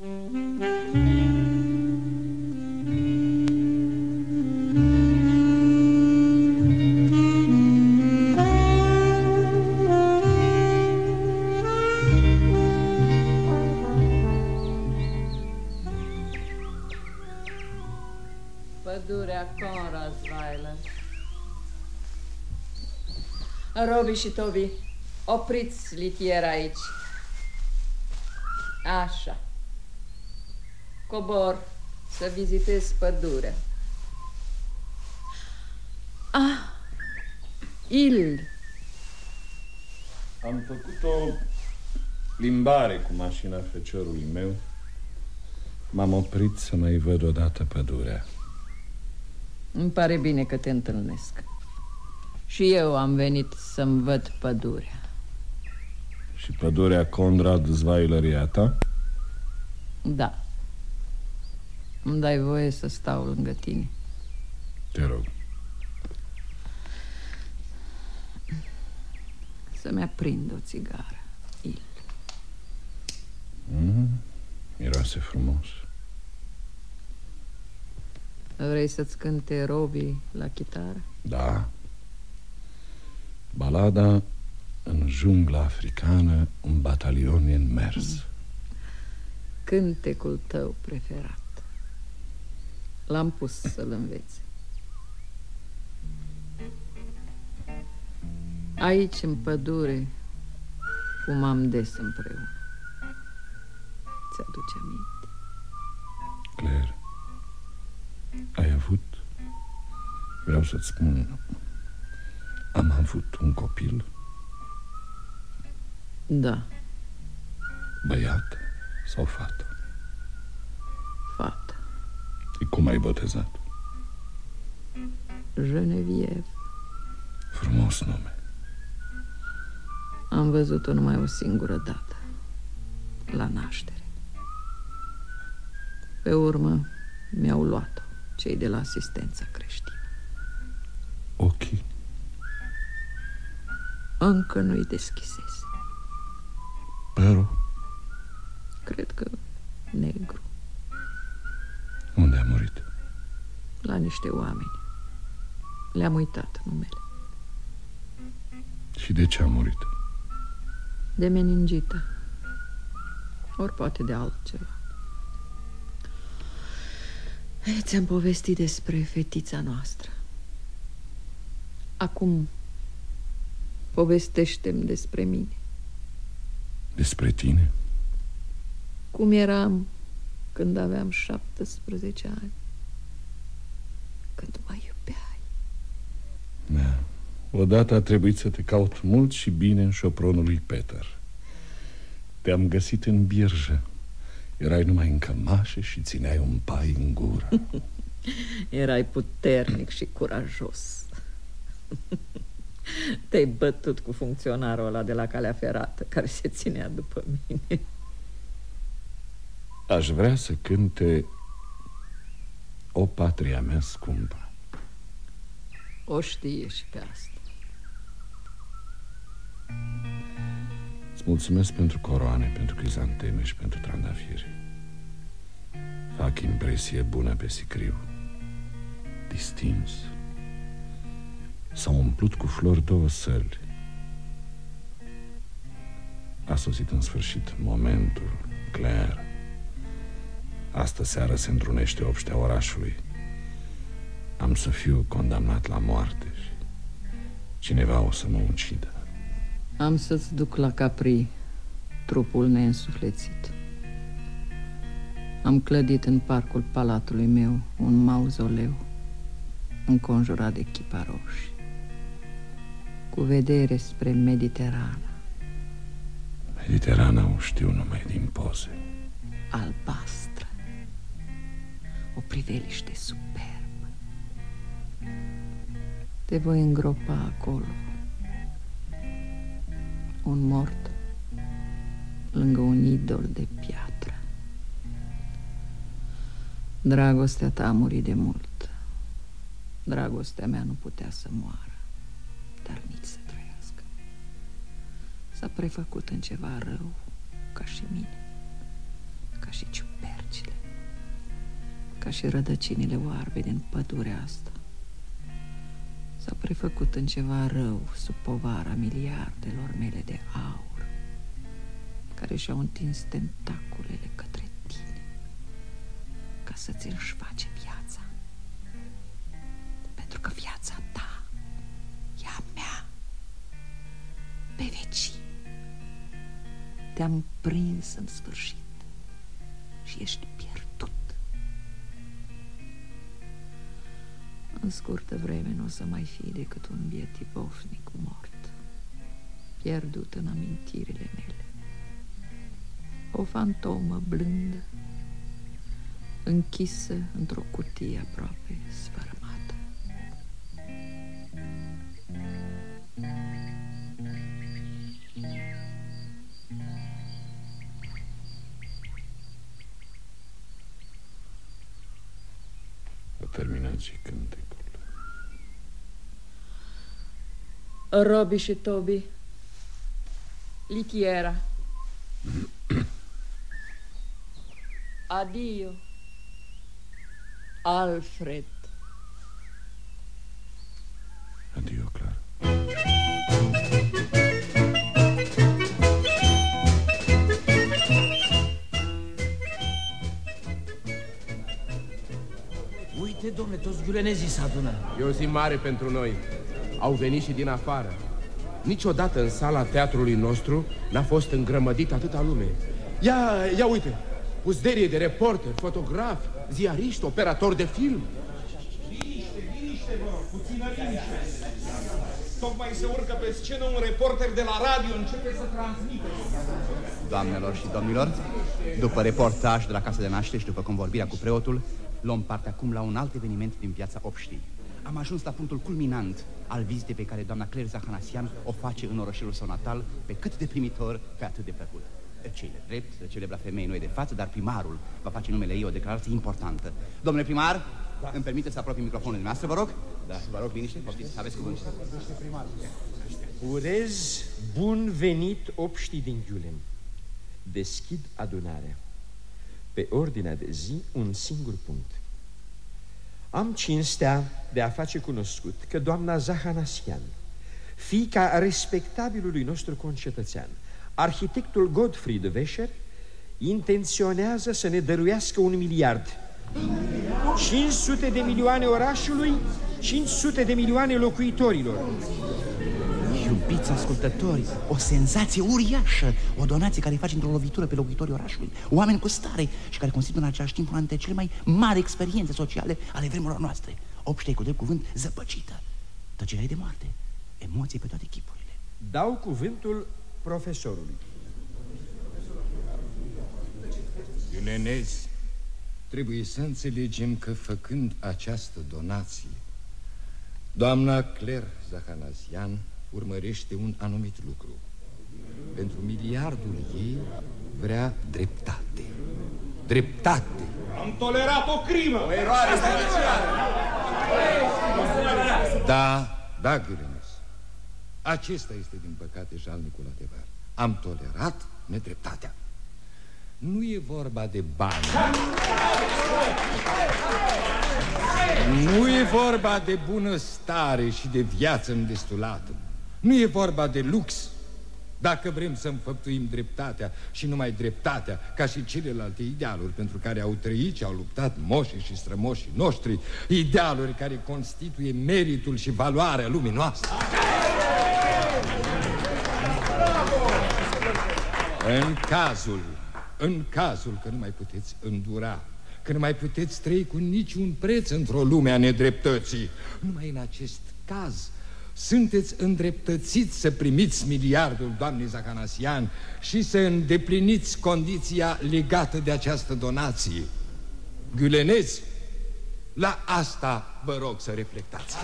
Pădurea Conradweiler. Robi și Tobi, opriți litiera aici. Așa. Cobor să vizitez pădurea. Il. Am făcut o plimbare cu mașina feciorului meu. M-am oprit să mai văd odată pădurea. Îmi pare bine că te întâlnesc. Și eu am venit să-mi văd pădurea. Și pădurea Conradweiler e a ta? Da. Îmi dai voie să stau lângă tine? Te rog. Să-mi aprind o țigară, Il. Miroase frumos. Vrei să-ți cânte Robi la chitară? Da. Balada În jungla africană un batalion e în mers. Cântecul tău preferat. L-am pus să-l înveți. Aici, în pădure, fumam des împreună. Ți-aduce aminte? Claire, ai avut? Vreau să-ți spun, am avut un copil? Da. Băiat sau fată? Fată. Cum ai botezat? Genevieve. Frumos nume. Am văzut-o numai o singură dată, la naștere. Pe urmă mi-au luat-o cei de la asistența creștină. Ochii? încă nu-i deschisese. Părul? Cred că negru. Unde a murit? La niște oameni. Le-am uitat numele. Și de ce a murit? De meningită. Ori poate de altceva. Ți-am povestit despre fetița noastră. Acum povestește-mi despre mine. Despre tine? Cum eram când aveam 17 ani. Când mă iubeai. Da. Odată a trebuit să te caut mult și bine în șopronul lui Peter. Te-am găsit în birjă. Erai numai în cămașă și țineai un pai în gură. Erai puternic și curajos. Te-ai bătut cu funcționarul ăla de la calea ferată care se ținea după mine. Aș vrea să cânte O patria mea scumpă. O știe și pe asta. Îți mulțumesc pentru coroane, pentru crizanteme și pentru trandafiri. Fac impresie bună pe sicriu. Distins. S-au umplut cu flori 2 săli. A sosit în sfârșit momentul, Claire. Astă seară se întrunește obștea orașului. Am să fiu condamnat la moarte și cineva o să mă ucidă. Am să-ți duc la Capri trupul neînsuflețit. Am clădit în parcul palatului meu un mauzoleu înconjurat de chiparoși, cu vedere spre Mediterana. Mediterana o știu numai din poze. Albastră, o priveliște superbă. Te voi îngropa acolo, un mort lângă un idol de piatră. Dragostea ta a murit de mult. Dragostea mea nu putea să moară, dar nici să trăiască. S-a prefăcut în ceva rău, ca și mine, ca și ciupercile, ca și rădăcinile oarbe din pădurea asta. S-a prefăcut în ceva rău sub povara miliardelor mele de aur, care și-au întins tentaculele către tine, ca să-ți înșface viața. Pentru că viața ta e a mea, pe vecii. Te-am prins în sfârșit și ești pierdut. În scurtă vreme nu o să mai fii decât un biet ibofnic mort, pierdut în amintirile mele. O fantomă blândă, închisă într-o cutie aproape sfărâmată. A terminat și cântecul. Robi și Toby, Litiera. Adio, Alfred. Adio, Clara. Uite, domnule, toți ghiulenezii s-a adunat. E o zi mare pentru noi. Au venit și din afară. Niciodată în sala teatrului nostru n-a fost îngrămădit atâta lume. Ia uite, puzderie de reporteri, fotografi, ziariști, operatori de film. Liniște, vă rog, puțină liniște. Tocmai se urcă pe scenă un reporter de la radio, începe să transmită. Doamnelor și domnilor, după reportaj de la Casa de Naștere și după convorbirea cu preotul, luăm parte acum la un alt eveniment din viața obștii. Am ajuns la punctul culminant al vizitei pe care doamna Claire Zahanassian o face în orășelul său natal, pe cât de primitor, pe atât de plăcut. Ce-i drept, celebra femeie nu e de față, dar primarul va face numele ei o declarație importantă. Domnule primar, da. Îmi permite să apropii microfonul dumneavoastră, vă rog? Da, vă rog, liniște, aveți cuvântul. Urez bun venit obștii din Gülen. Deschid adunarea. Pe ordinea de zi un singur punct. Am cinstea de a face cunoscut că doamna Zahanassian, fiica respectabilului nostru concetățean, arhitectul Gottfried Wäscher, intenționează să ne dăruiască 1 miliard. 500 de milioane orașului, 500 de milioane locuitorilor. Iubiți ascultători, o senzație uriașă, o donație care face într-o lovitură pe locuitorii orașului, oameni cu stare și care constituie în același timp una dintre cele mai mari experiențe sociale ale vremurilor noastre. Obște cu drept cuvânt zăpăcită, tăcerea de moarte, emoții pe toate chipurile. Dau cuvântul profesorului. Gülenezi, trebuie să înțelegem că făcând această donație, doamna Claire Zahanassian urmărește un anumit lucru. Pentru miliardul ei vrea dreptate. Dreptate. Am tolerat o crimă. O eroare specială. Da, Gülenez. Acesta este, din păcate, jalnicul adevăr. Am tolerat nedreptatea. Nu e vorba de bani. Nu e vorba de bunăstare și de viață îndestulată. Nu e vorba de lux. Dacă vrem să înfăptuim dreptatea și numai dreptatea, ca și celelalte idealuri pentru care au trăit și au luptat moșii și strămoșii noștri, idealuri care constituie meritul și valoarea lumii noastre. În cazul că nu mai puteți îndura, că nu mai puteți trăi cu niciun preț într-o lume a nedreptății, numai în acest caz sunteți îndreptățiți să primiți miliardul doamnei Zahanassian și să îndepliniți condiția legată de această donație. Gülenezi, la asta vă rog să reflectați.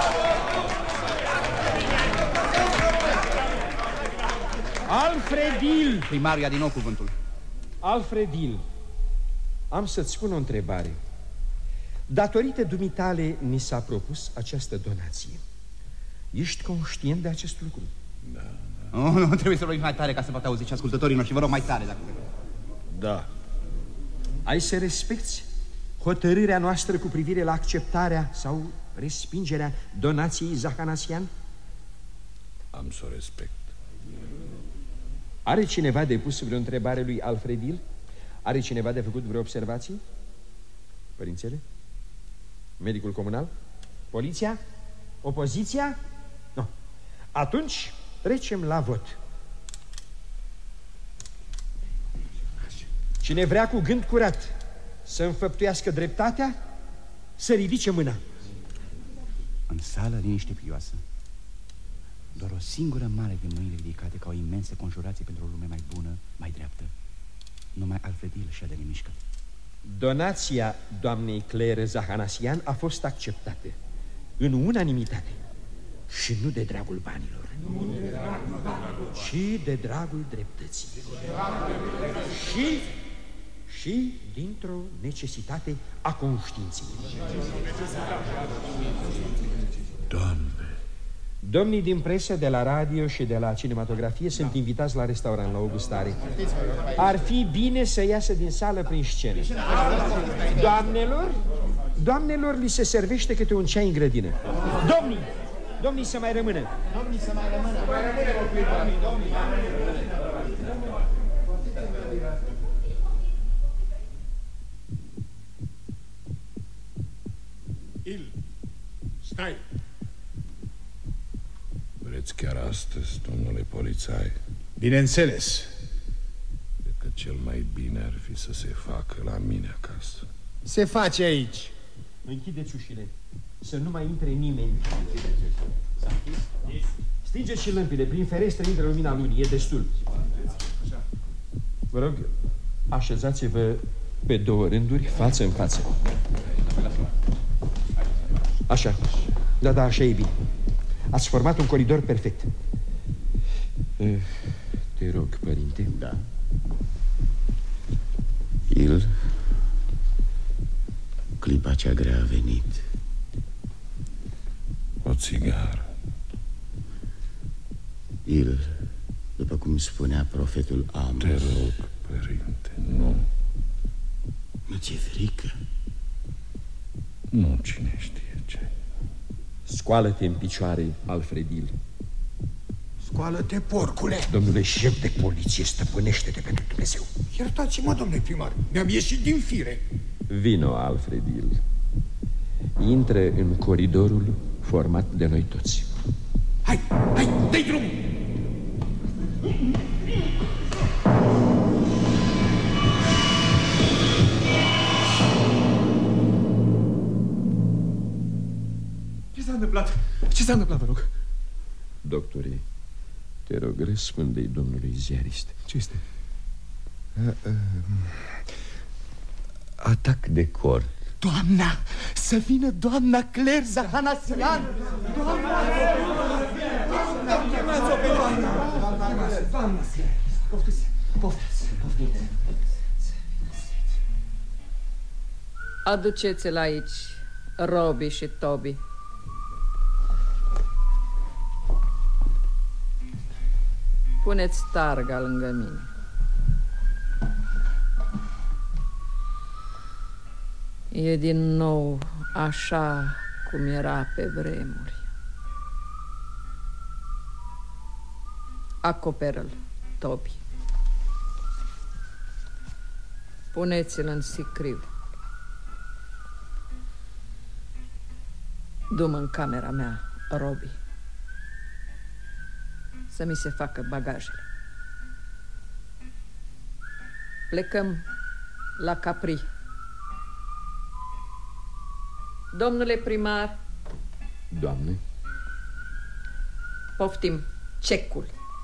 Alfredil! Primarul ia din nou cuvântul. Alfredil, am să-ți spun o întrebare. Datorită dumitale ni s-a propus această donație. Ești conștient de acest lucru? Da. Nu trebuie să vorbim mai tare ca să poată auzi și ascultătorii noștri. Vă rog mai tare, dacă... Da. Ai să respecti hotărârea noastră cu privire la acceptarea sau respingerea donației Zahanassian? Am să o respect. Are cineva de pus vreo întrebare lui Alfredil? Are cineva de făcut vreo observație? Părințele? Medicul comunal? Poliția? Opoziția? Nu. Atunci trecem la vot. Cine vrea cu gând curat să înfăptuiască dreptatea, să ridice mâna. În sală, liniște pioasă. Doar o singură mare de mâini ridicate ca o imensă conjurație pentru o lume mai bună, mai dreaptă. Numai Alfredil și-a de nemișcat. Donația doamnei Claire Zahanassian a fost acceptată în unanimitate. Și nu de dragul banilor, ci de dragul dreptății. Și dintr-o necesitate a conștiinței. Doamne! Domnii din presă, de la radio și de la cinematografie sunt invitați la restaurant, la o gustare. Ar fi bine să iasă din sală prin scenă. Doamnelor li se servește câte un ceai în grădină. Domnii să mai rămână. Stai! Vreți chiar astăzi, domnule polițai? Bineînțeles. Cred că cel mai bine ar fi să se facă la mine acasă. Se face aici. Închideți ușile, să nu mai intre nimeni. Stingeți și lămpile, prin ferestre intră lumina lunii, e destul. Vă rog, așezați-vă pe două rânduri, față în față. Așa, da, așa e bine. Ați format un coridor perfect. Te rog, părinte. Da. Clipa cea grea a venit. O țigară. Il, după cum spunea profetul Amos. Te rog, părinte, nu. Nu ți-e frică? Nu, cine știe ce. Scoală-te în picioare, Alfredil. Scoală-te, porcule! Domnule șef de poliție, stăpânește-te pentru Dumnezeu. Iertați-mă, domnule primar, mi-am ieșit din fire. Vino, Alfredil. Intră în coridorul format de noi toți. Hai, dă-i drumul! Ce s-a întâmplat? Ce s-a întâmplat, vă rog? Doctorii, te rog, răspunde-i domnului ziarist. Ce este? Atac de cor. Doamna, să vină doamna Claire Zahanassian! Doamna! Aduceți-l aici, Robbie și Toby. Puneți targa lângă mine. E din nou așa cum era pe vremuri. Acoperă-l, Toby. Puneți-l în sicriu. Du-mă în camera mea, Robbie, să mi se facă bagajele. Plecăm la Capri. Domnule primar. Doamne. Poftim, cecul.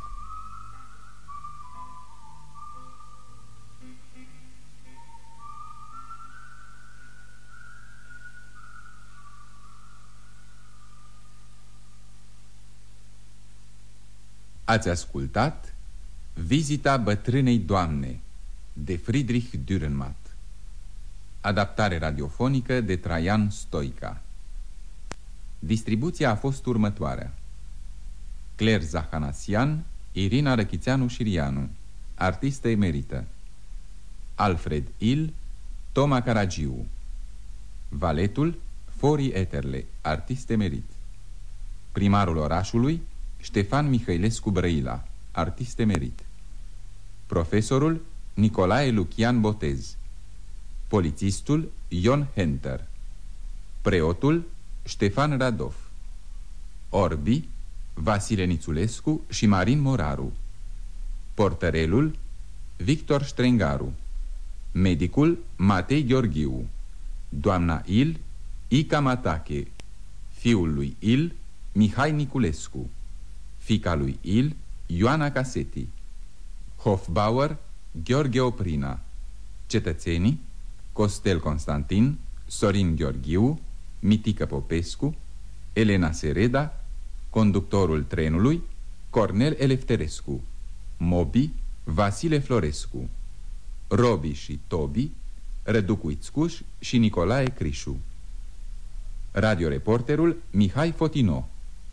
Ați ascultat Vizita bătrânei doamne de Friedrich Dürrenmatt. Adaptare radiofonică de Traian Stoica. Distribuția a fost următoarea: Claire Zahanassian, Irina Răchițeanu-Șirianu, artistă emerită; Alfred Il, Toma Caragiu; valetul, Fori Eterle, artist emerit; primarul orașului, Ștefan Mihailescu Brăila, artist emerit; profesorul, Nicolae Lucian Botez; polițistul, Ion Henter; preotul, Ștefan Radov; orbii, Vasile Nițulescu și Marin Moraru; portărelul, Victor Strengaru; medicul, Matei Gheorghiu; doamna Il, Ica Matache; fiul lui Il, Mihai Niculescu; fiica lui Il, Ioana Caseti; Hofbauer, Gheorghe Oprina; cetățenii, Costel Constantin, Sorin Gheorghiu, Mitică Popescu, Elena Sereda; conductorul trenului, Cornel Elefterescu; Mobi, Vasile Florescu; Robi și Tobi, Rădu Cuițcuș și Nicolae Crișu; radioreporterul, Mihai Fotino;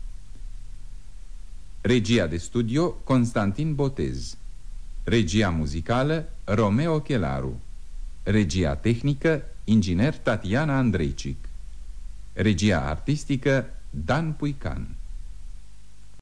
regia de studio, Constantin Botez; regia muzicală, Romeo Chelaru; regia tehnică, inginer Tatiana Andreicic; regia artistică, Dan Puican.